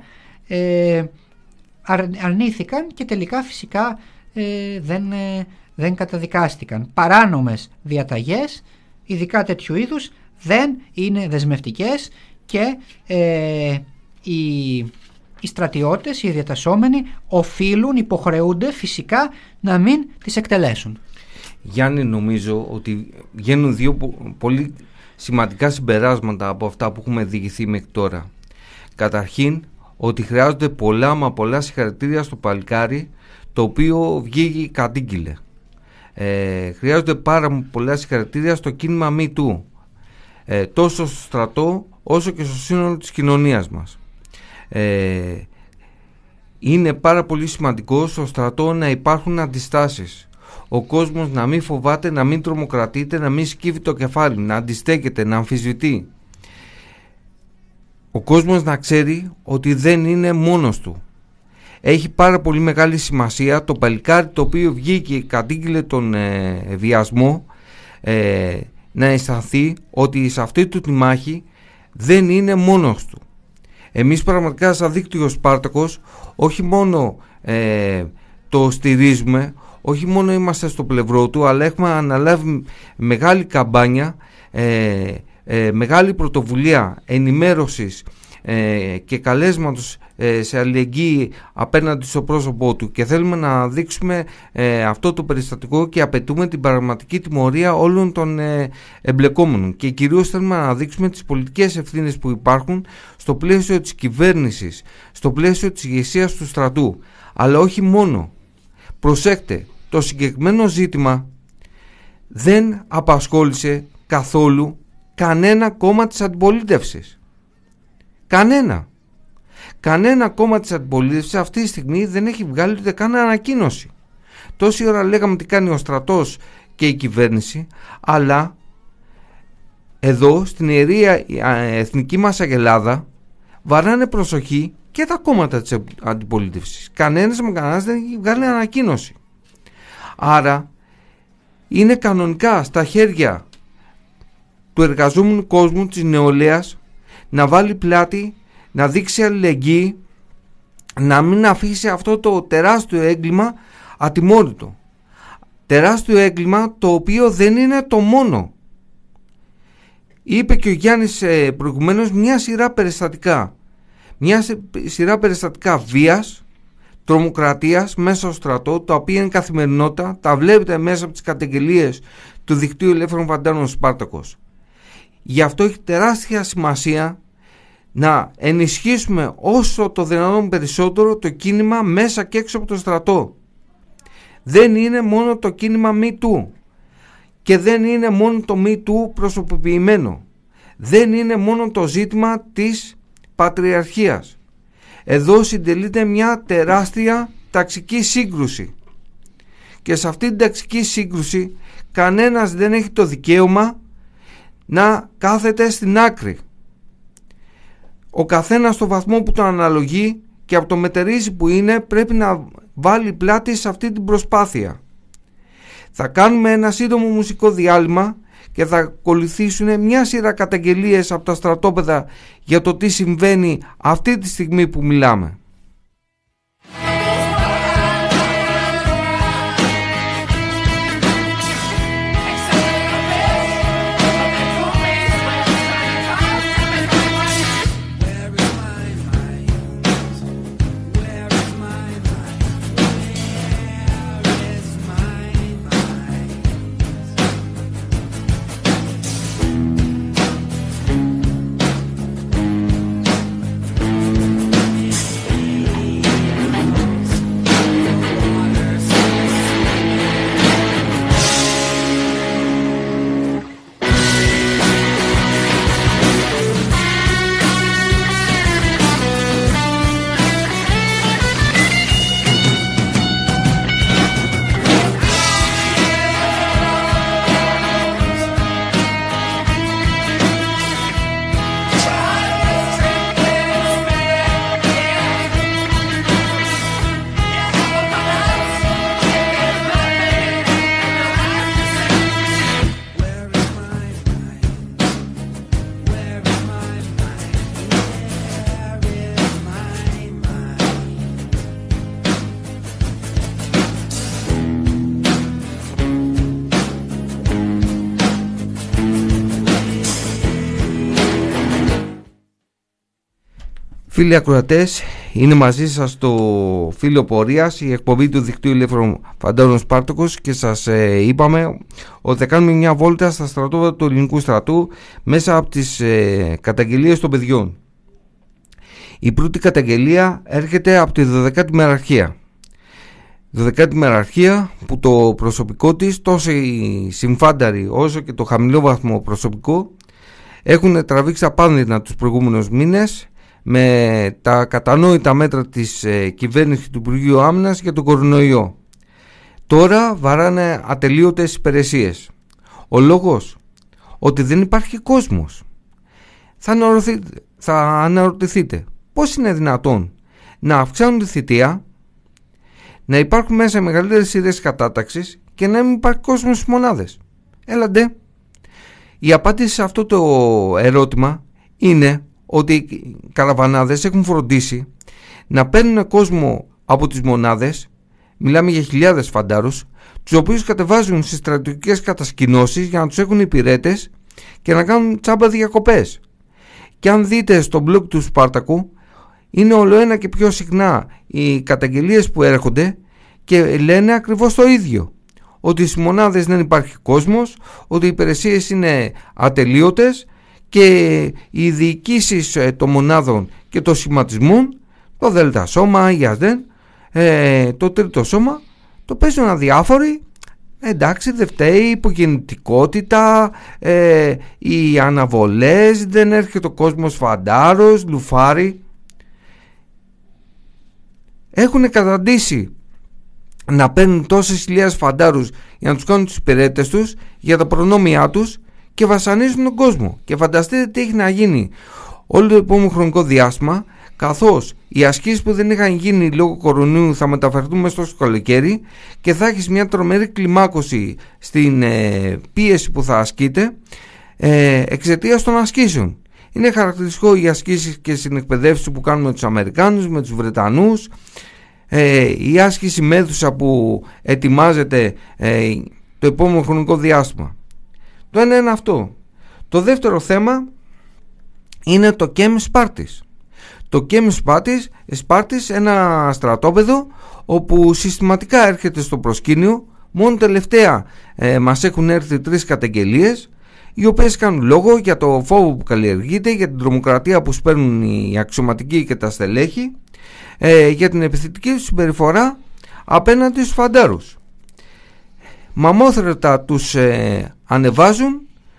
αρνήθηκαν και τελικά φυσικά δεν καταδικάστηκαν. Παράνομες διαταγές, ειδικά τέτοιου είδους, δεν είναι δεσμευτικές και οι στρατιώτες, οι διατασσόμενοι υποχρεούνται φυσικά να μην τις εκτελέσουν. Γιάννη, νομίζω ότι βγαίνουν δύο πολύ σημαντικά συμπεράσματα από αυτά που έχουμε διηγηθεί μέχρι τώρα. Καταρχήν, ότι χρειάζονται πολλά συγχαρητήρια στο παλικάρι το οποίο βγήκε κατήγγειλε. Χρειάζονται πάρα πολλά συγχαρητήρια στο κίνημα MeToo, τόσο στο στρατό όσο και στο σύνολο της κοινωνίας μας. Είναι πάρα πολύ σημαντικό στο στρατό να υπάρχουν αντιστάσεις. Ο κόσμος να μην φοβάται, να μην τρομοκρατείται, να μην σκύβει το κεφάλι, να αντιστέκεται, να αμφισβητεί. Ο κόσμος να ξέρει ότι δεν είναι μόνος του. Έχει πάρα πολύ μεγάλη σημασία το παλικάρι το οποίο βγήκε και κατήγγειλε τον βιασμό να αισθανθεί ότι σε αυτή του τη μάχη δεν είναι μόνος του. Εμείς πραγματικά σαν δίκτυο Σπάρτακος όχι μόνο το στηρίζουμε, όχι μόνο είμαστε στο πλευρό του, αλλά έχουμε αναλάβει μεγάλη καμπάνια, μεγάλη πρωτοβουλία ενημέρωσης και καλέσματος σε αλληλεγγύη απέναντι στο πρόσωπό του, και θέλουμε να δείξουμε αυτό το περιστατικό και απαιτούμε την πραγματική τιμωρία όλων των εμπλεκόμενων, και κυρίως θέλουμε να δείξουμε τις πολιτικές ευθύνες που υπάρχουν στο πλαίσιο της κυβέρνησης, στο πλαίσιο της ηγεσίας του στρατού, αλλά όχι μόνο. Προσέξτε, το συγκεκριμένο ζήτημα δεν απασχόλησε καθόλου κανένα κόμμα της αντιπολίτευσης. Κανένα κόμμα της αντιπολίτευσης αυτή τη στιγμή δεν έχει βγάλει ούτε καν ανακοίνωση. Τόση ώρα λέγαμε τι κάνει ο στρατός και η κυβέρνηση, αλλά εδώ στην ιερή εθνική μας αγελάδα βαράνε προσοχή και τα κόμματα της αντιπολίτευσης. Κανένας δεν έχει βγάλει ανακοίνωση. Άρα είναι κανονικά στα χέρια του εργαζόμενου κόσμου, της νεολαίας, να βάλει πλάτη, να δείξει αλληλεγγύη, να μην αφήσει αυτό το τεράστιο έγκλημα ατιμόρυτο. Τεράστιο έγκλημα το οποίο δεν είναι το μόνο. Είπε και ο Γιάννης προηγουμένως μια σειρά περιστατικά βίας, τρομοκρατίας μέσα στο στρατό, τα οποία είναι καθημερινότητα, τα βλέπετε μέσα από τις καταγγελίες του Δικτύου Ελεύθερων Φαντάρων Σπάρτακος. Γι' αυτό έχει τεράστια σημασία να ενισχύσουμε όσο το δυνατόν περισσότερο το κίνημα μέσα και έξω από το στρατό. Δεν είναι μόνο το κίνημα MeToo και δεν είναι μόνο το MeToo προσωποποιημένο. Δεν είναι μόνο το ζήτημα της πατριαρχίας. Εδώ συντελείται μια τεράστια ταξική σύγκρουση, και σε αυτή την ταξική σύγκρουση κανένας δεν έχει το δικαίωμα να κάθεται στην άκρη. Ο καθένας στο βαθμό που το αναλογεί και από το μετερίζει που είναι πρέπει να βάλει πλάτη σε αυτή την προσπάθεια. Θα κάνουμε ένα σύντομο μουσικό διάλειμμα και θα ακολουθήσουν μια σειρά καταγγελίες από τα στρατόπεδα για το τι συμβαίνει αυτή τη στιγμή που μιλάμε. Φίλοι ακροατές, είναι μαζί σας το Φύλλο Πορείας, η εκπομπή του Δικτύου Ελεύθερων Φαντάρων Σπάρτακος, και σας είπαμε ότι θα κάνουμε μια βόλτα στα στρατόπεδα του ελληνικού στρατού μέσα από τις καταγγελίες των παιδιών. Η πρώτη καταγγελία έρχεται από τη 12η Μεραρχία. 12η Μεραρχία που το προσωπικό της, τόσο οι συμφάνταροι όσο και το χαμηλό βαθμό προσωπικό, έχουν τραβήξει απάνδυνα τους προηγούμενους μήνες με τα κατανόητα μέτρα της κυβέρνησης του Υπουργείου Άμυνας για τον κορονοϊό. Τώρα βαράνε ατελείωτες υπηρεσίες. Ο λόγος? Ότι δεν υπάρχει κόσμος. Θα αναρωτηθείτε πώς είναι δυνατόν να αυξάνουν τη θητεία, να υπάρχουν μέσα μεγαλύτερες σειρές κατάταξης και να μην υπάρχει κόσμος στις μονάδες. Έλαντε. Η απάντηση σε αυτό το ερώτημα είναι ότι οι καραβανάδες έχουν φροντίσει να παίρνουν κόσμο από τις μονάδες, μιλάμε για χιλιάδες φαντάρους, τους οποίους κατεβάζουν στις στρατιωτικές κατασκηνώσεις για να τους έχουν υπηρέτες και να κάνουν τσάμπα διακοπές. Και αν δείτε στο blog του Σπάρτακου, είναι όλο ένα και πιο συχνά οι καταγγελίες που έρχονται και λένε ακριβώς το ίδιο. Ότι στις μονάδες δεν υπάρχει κόσμος, ότι οι υπηρεσίες είναι ατελείωτες και οι διοικήσεις των μονάδων και των σχηματισμών, το Δέλτα Σώμα, η ΑΣΔΕΝ, το τρίτο σώμα, το παίζουν αδιάφοροι. Εντάξει, δεν φταίει η υπογεννητικότητα, οι αναβολές, δεν έρχεται ο κόσμος φαντάρος, λουφάρι. Έχουν καταντήσει να παίρνουν τόσες χιλιάδες φαντάρους για να τους κάνουν τους υπηρέτες τους, για τα προνόμια τους, και βασανίζουν τον κόσμο. Και φανταστείτε τι έχει να γίνει όλο το επόμενο χρονικό διάστημα, καθώς οι ασκήσεις που δεν είχαν γίνει λόγω κορονοϊού θα μεταφερθούν μέσα στο καλοκαίρι και θα έχεις μια τρομερή κλιμάκωση στην πίεση που θα ασκείται εξαιτίας των ασκήσεων. Είναι χαρακτηριστικό οι ασκήσεις και συνεκπαιδεύσεις που κάνουμε με τους Αμερικάνους, με τους Βρετανούς, η άσκηση μέδουσα που ετοιμάζεται το επόμενο χρονικό διάστημα. Το ένα είναι αυτό. Το δεύτερο θέμα είναι το Κέμ Σπάρτης. Το Κέμ Σπάρτης, ένα στρατόπεδο όπου συστηματικά έρχεται στο προσκήνιο. Μόνο τελευταία μας έχουν έρθει 3 καταγγελίες, οι οποίες κάνουν λόγο για το φόβο που καλλιεργείται, για την τρομοκρατία που σπέρνουν οι αξιωματικοί και τα στελέχη, για την επιθετική του συμπεριφορά απέναντι στους φαντάρους. Μαμόθρετα τους ανεβάζουν,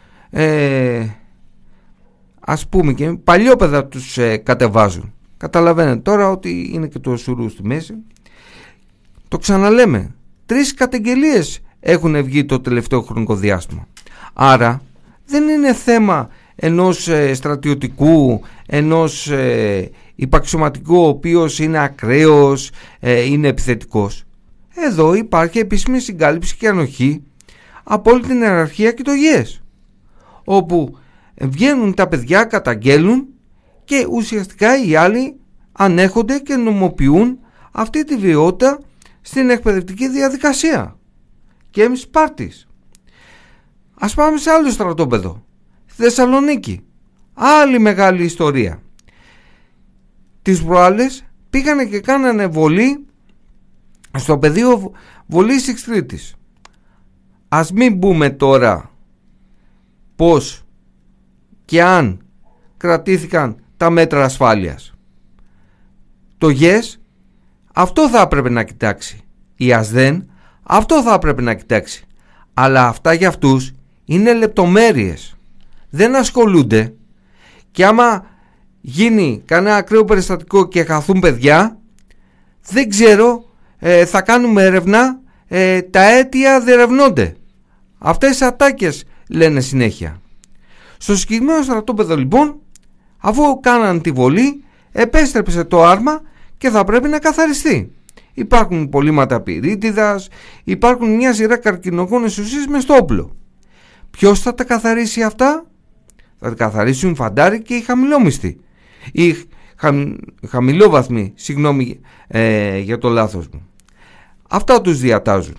ας πούμε, και παλιόπαιδα τους κατεβάζουν. Καταλαβαίνετε τώρα ότι είναι και το σουρού στη μέση. Το ξαναλέμε, 3 καταγγελίες έχουν βγει το τελευταίο χρονικό διάστημα. Άρα δεν είναι θέμα ενός στρατιωτικού, ενός υπαξιωματικού ο οποίος είναι ακραίος, είναι επιθετικός. Εδώ υπάρχει επίσημη συγκάλυψη και ανοχή από όλη την ιεραρχία και το ΓΕΣ, όπου βγαίνουν τα παιδιά, καταγγέλουν και ουσιαστικά οι άλλοι ανέχονται και νομοποιούν αυτή τη βιαιότητα στην εκπαιδευτική διαδικασία. Και εμείς Σπάρτης. Ας πάμε σε άλλο στρατόπεδο, στη Θεσσαλονίκη. Άλλη μεγάλη ιστορία. Τις προάλλες πήγανε και κάνανε βολή στο πεδίο βολής X3. Ας μην μπούμε τώρα πώς και αν κρατήθηκαν τα μέτρα ασφάλειας. Το ΓΕΣ αυτό θα έπρεπε να κοιτάξει. Η ΑΣΔΕΝ αυτό θα έπρεπε να κοιτάξει. Αλλά αυτά για αυτούς είναι λεπτομέρειες. Δεν ασχολούνται. Και άμα γίνει κανένα ακραίο περιστατικό και χαθούν παιδιά, δεν ξέρω, θα κάνουμε έρευνα, τα αίτια διερευνώνται. Αυτές οι ατάκες λένε συνέχεια. Στο συγκεκριμένο στρατόπεδο λοιπόν, αφού κάναν τη βολή, επέστρεψε το άρμα και θα πρέπει να καθαριστεί. Υπάρχουν υπολείμματα πυρίτιδας, υπάρχουν μια σειρά καρκινογόνες ουσίες μες στο όπλο. Ποιος θα τα καθαρίσει αυτά? Θα τα καθαρίσουν φαντάροι και οι χαμηλόμισθοι, οι χαμηλόβαθμοι, συγγνώμη για το λάθος μου. Αυτά τους διατάζουν.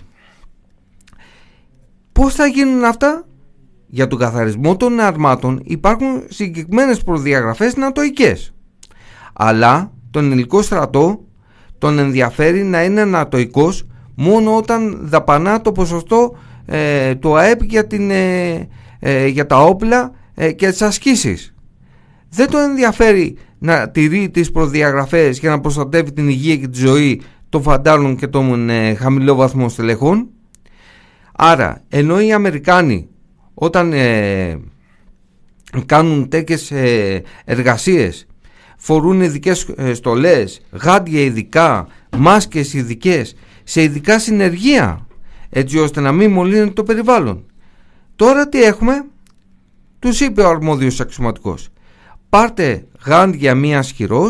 Πώς θα γίνουν αυτά? Για τον καθαρισμό των αρμάτων υπάρχουν συγκεκριμένες προδιαγραφές νατοικές. Αλλά τον ελληνικό στρατό τον ενδιαφέρει να είναι νατοικός μόνο όταν δαπανά το ποσοστό του ΑΕΠ για τα όπλα και τις ασκήσεις. Δεν τον ενδιαφέρει να τηρεί τις προδιαγραφές για να προστατεύει την υγεία και τη ζωή των φαντάρων και των χαμηλόβαθμων στελεχών. Άρα ενώ οι Αμερικάνοι όταν κάνουν τέτοιες εργασίες φορούν ειδικές στολές, γάντια ειδικά, μάσκες ειδικές, σε ειδικά συνεργεία, έτσι ώστε να μην μολύνεται το περιβάλλον. Τώρα τι έχουμε? Τους είπε ο αρμόδιος αξιωματικός: πάρτε γάντια μιας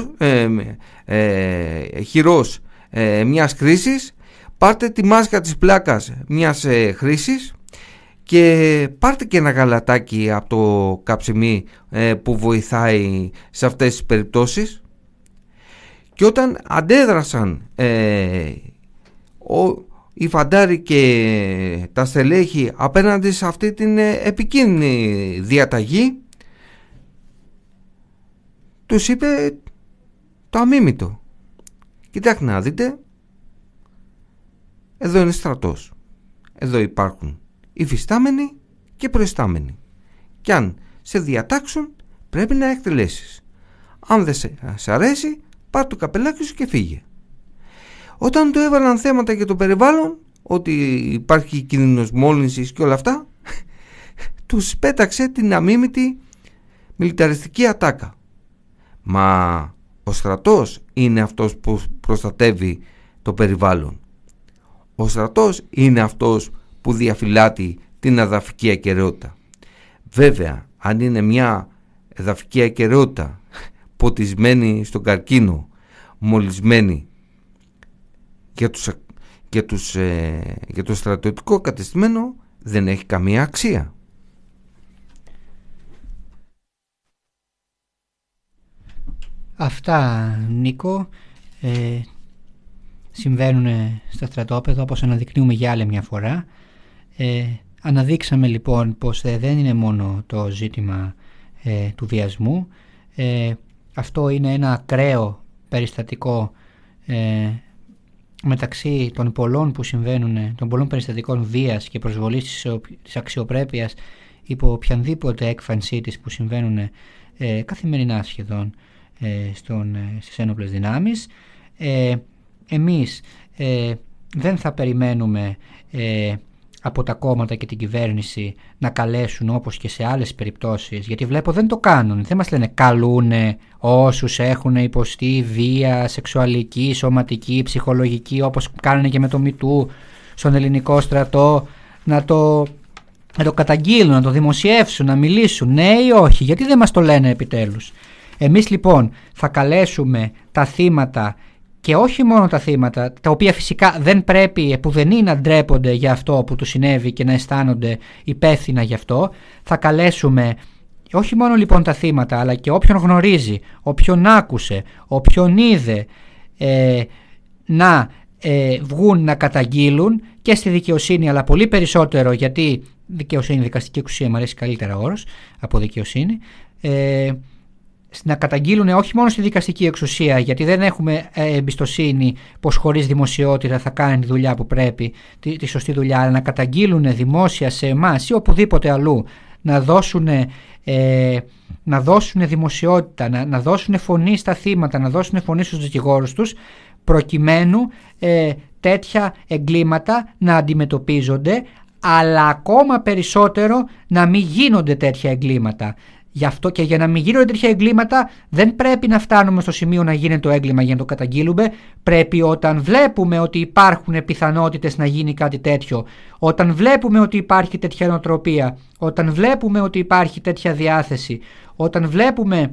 χειρός μιας χρήσης, πάρτε τη μάσκα της πλάκας μιας χρήσης και πάρτε και ένα γαλατάκι από το καψιμί που βοηθάει σε αυτές τις περιπτώσεις. Και όταν αντέδρασαν οι φαντάροι και τα στελέχη απέναντι σε αυτή την επικίνδυνη διαταγή, τους είπε το αμίμητο: κοιτάξτε να δείτε, εδώ είναι στρατός, εδώ υπάρχουν υφιστάμενοι και προϊστάμενοι, και αν σε διατάξουν πρέπει να εκτελέσεις. Αν δεν σε αρέσει, πάρ' το καπελάκι σου και φύγε. Όταν του έβαλαν θέματα για το περιβάλλον, ότι υπάρχει κίνδυνος μόλυνσης και όλα αυτά, τους πέταξε την αμίμητη μιλιταριστική ατάκα. Μα ο στρατός είναι αυτός που προστατεύει το περιβάλλον. Ο στρατός είναι αυτός που διαφυλάτει την εδαφική ακεραιότητα. Βέβαια, αν είναι μια εδαφική ακεραιότητα ποτισμένη στον καρκίνο, μολυσμένη για το στρατιωτικό κατεστημένο, δεν έχει καμία αξία. Αυτά, Νίκο, συμβαίνουν στα στρατόπεδα, όπως αναδεικνύουμε για άλλη μια φορά. Αναδείξαμε λοιπόν πως δεν είναι μόνο το ζήτημα του βιασμού. Αυτό είναι ένα ακραίο περιστατικό μεταξύ των πολλών που συμβαίνουν, των πολλών περιστατικών βίας και προσβολής της αξιοπρέπειας υπό οποιαδήποτε έκφανσή της που συμβαίνουν καθημερινά σχεδόν στις ένοπλες δυνάμεις. Εμείς δεν θα περιμένουμε από τα κόμματα και την κυβέρνηση να καλέσουν όπως και σε άλλες περιπτώσεις, γιατί βλέπω δεν το κάνουν. Δεν μας λένε καλούνε όσους έχουν υποστεί βία σεξουαλική, σωματική, ψυχολογική, όπως κάνουν και με το MeToo στον ελληνικό στρατό, να το καταγγείλουν, να το δημοσιεύσουν, να μιλήσουν, ναι ή όχι. Γιατί δεν μας το λένε επιτέλους? Εμείς λοιπόν θα καλέσουμε τα θύματα, και όχι μόνο τα θύματα, τα οποία φυσικά δεν πρέπει επουδενή να ντρέπονται για αυτό που τους συνέβη και να αισθάνονται υπεύθυνα γι' αυτό. Θα καλέσουμε όχι μόνο λοιπόν τα θύματα, αλλά και όποιον γνωρίζει, όποιον άκουσε, όποιον είδε, να βγουν να καταγγείλουν και στη δικαιοσύνη, αλλά πολύ περισσότερο, γιατί δικαιοσύνη, δικαστική εξουσία μου αρέσει καλύτερα όρος από δικαιοσύνη, να καταγγείλουν όχι μόνο στη δικαστική εξουσία, γιατί δεν έχουμε εμπιστοσύνη πως χωρίς δημοσιότητα θα κάνει τη δουλειά που πρέπει, τη σωστή δουλειά, αλλά να καταγγείλουν δημόσια σε εμάς ή οπουδήποτε αλλού, να δώσουν δημοσιότητα, να δώσουν φωνή στα θύματα, να δώσουν φωνή στους δικηγόρους τους, προκειμένου τέτοια εγκλήματα να αντιμετωπίζονται, αλλά ακόμα περισσότερο να μην γίνονται τέτοια εγκλήματα. Γι' αυτό και για να μην γίνονται τέτοια εγκλήματα δεν πρέπει να φτάνουμε στο σημείο να γίνεται το έγκλημα για να το καταγγείλουμε. Πρέπει όταν βλέπουμε ότι υπάρχουν πιθανότητες να γίνει κάτι τέτοιο, όταν βλέπουμε ότι υπάρχει τέτοια νοοτροπία, όταν βλέπουμε ότι υπάρχει τέτοια διάθεση, όταν βλέπουμε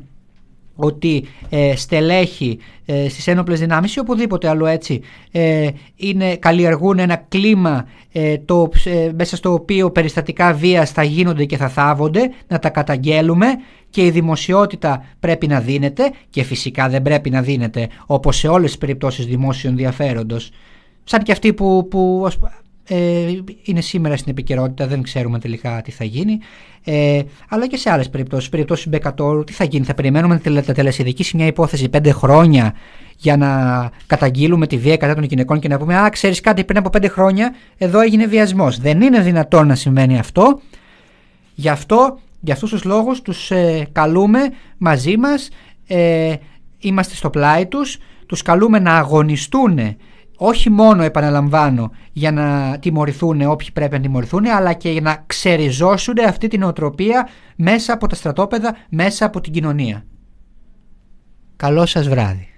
ότι στελέχη στις ένοπλες δυνάμεις ή οπουδήποτε άλλο έτσι καλλιεργούν ένα κλίμα μέσα στο οποίο περιστατικά βίας θα γίνονται και θα θάβονται, να τα καταγγέλουμε, και η δημοσιότητα πρέπει να δίνεται, και φυσικά δεν πρέπει να δίνεται όπως σε όλες τις περιπτώσεις δημόσιου ενδιαφέροντος, σαν και αυτή που είναι σήμερα στην επικαιρότητα, δεν ξέρουμε τελικά τι θα γίνει, αλλά και σε άλλες περιπτώσεις Μπεκατόρου, τι θα γίνει? Θα περιμένουμε τα τελεσιδική μια υπόθεση 5 χρόνια για να καταγγείλουμε τη βία κατά των γυναικών και να πούμε «Α, ξέρεις κάτι, πριν από 5 χρόνια εδώ έγινε βιασμός». Δεν είναι δυνατόν να συμβαίνει αυτό. Για αυτούς τους λόγους τους καλούμε μαζί μας, είμαστε στο πλάι τους καλούμε να αγωνιστούν, όχι μόνο, επαναλαμβάνω, για να τιμωρηθούν όποιοι πρέπει να τιμωρηθούν, αλλά και για να ξεριζώσουν αυτή την νοοτροπία μέσα από τα στρατόπεδα, μέσα από την κοινωνία. Καλό σας βράδυ.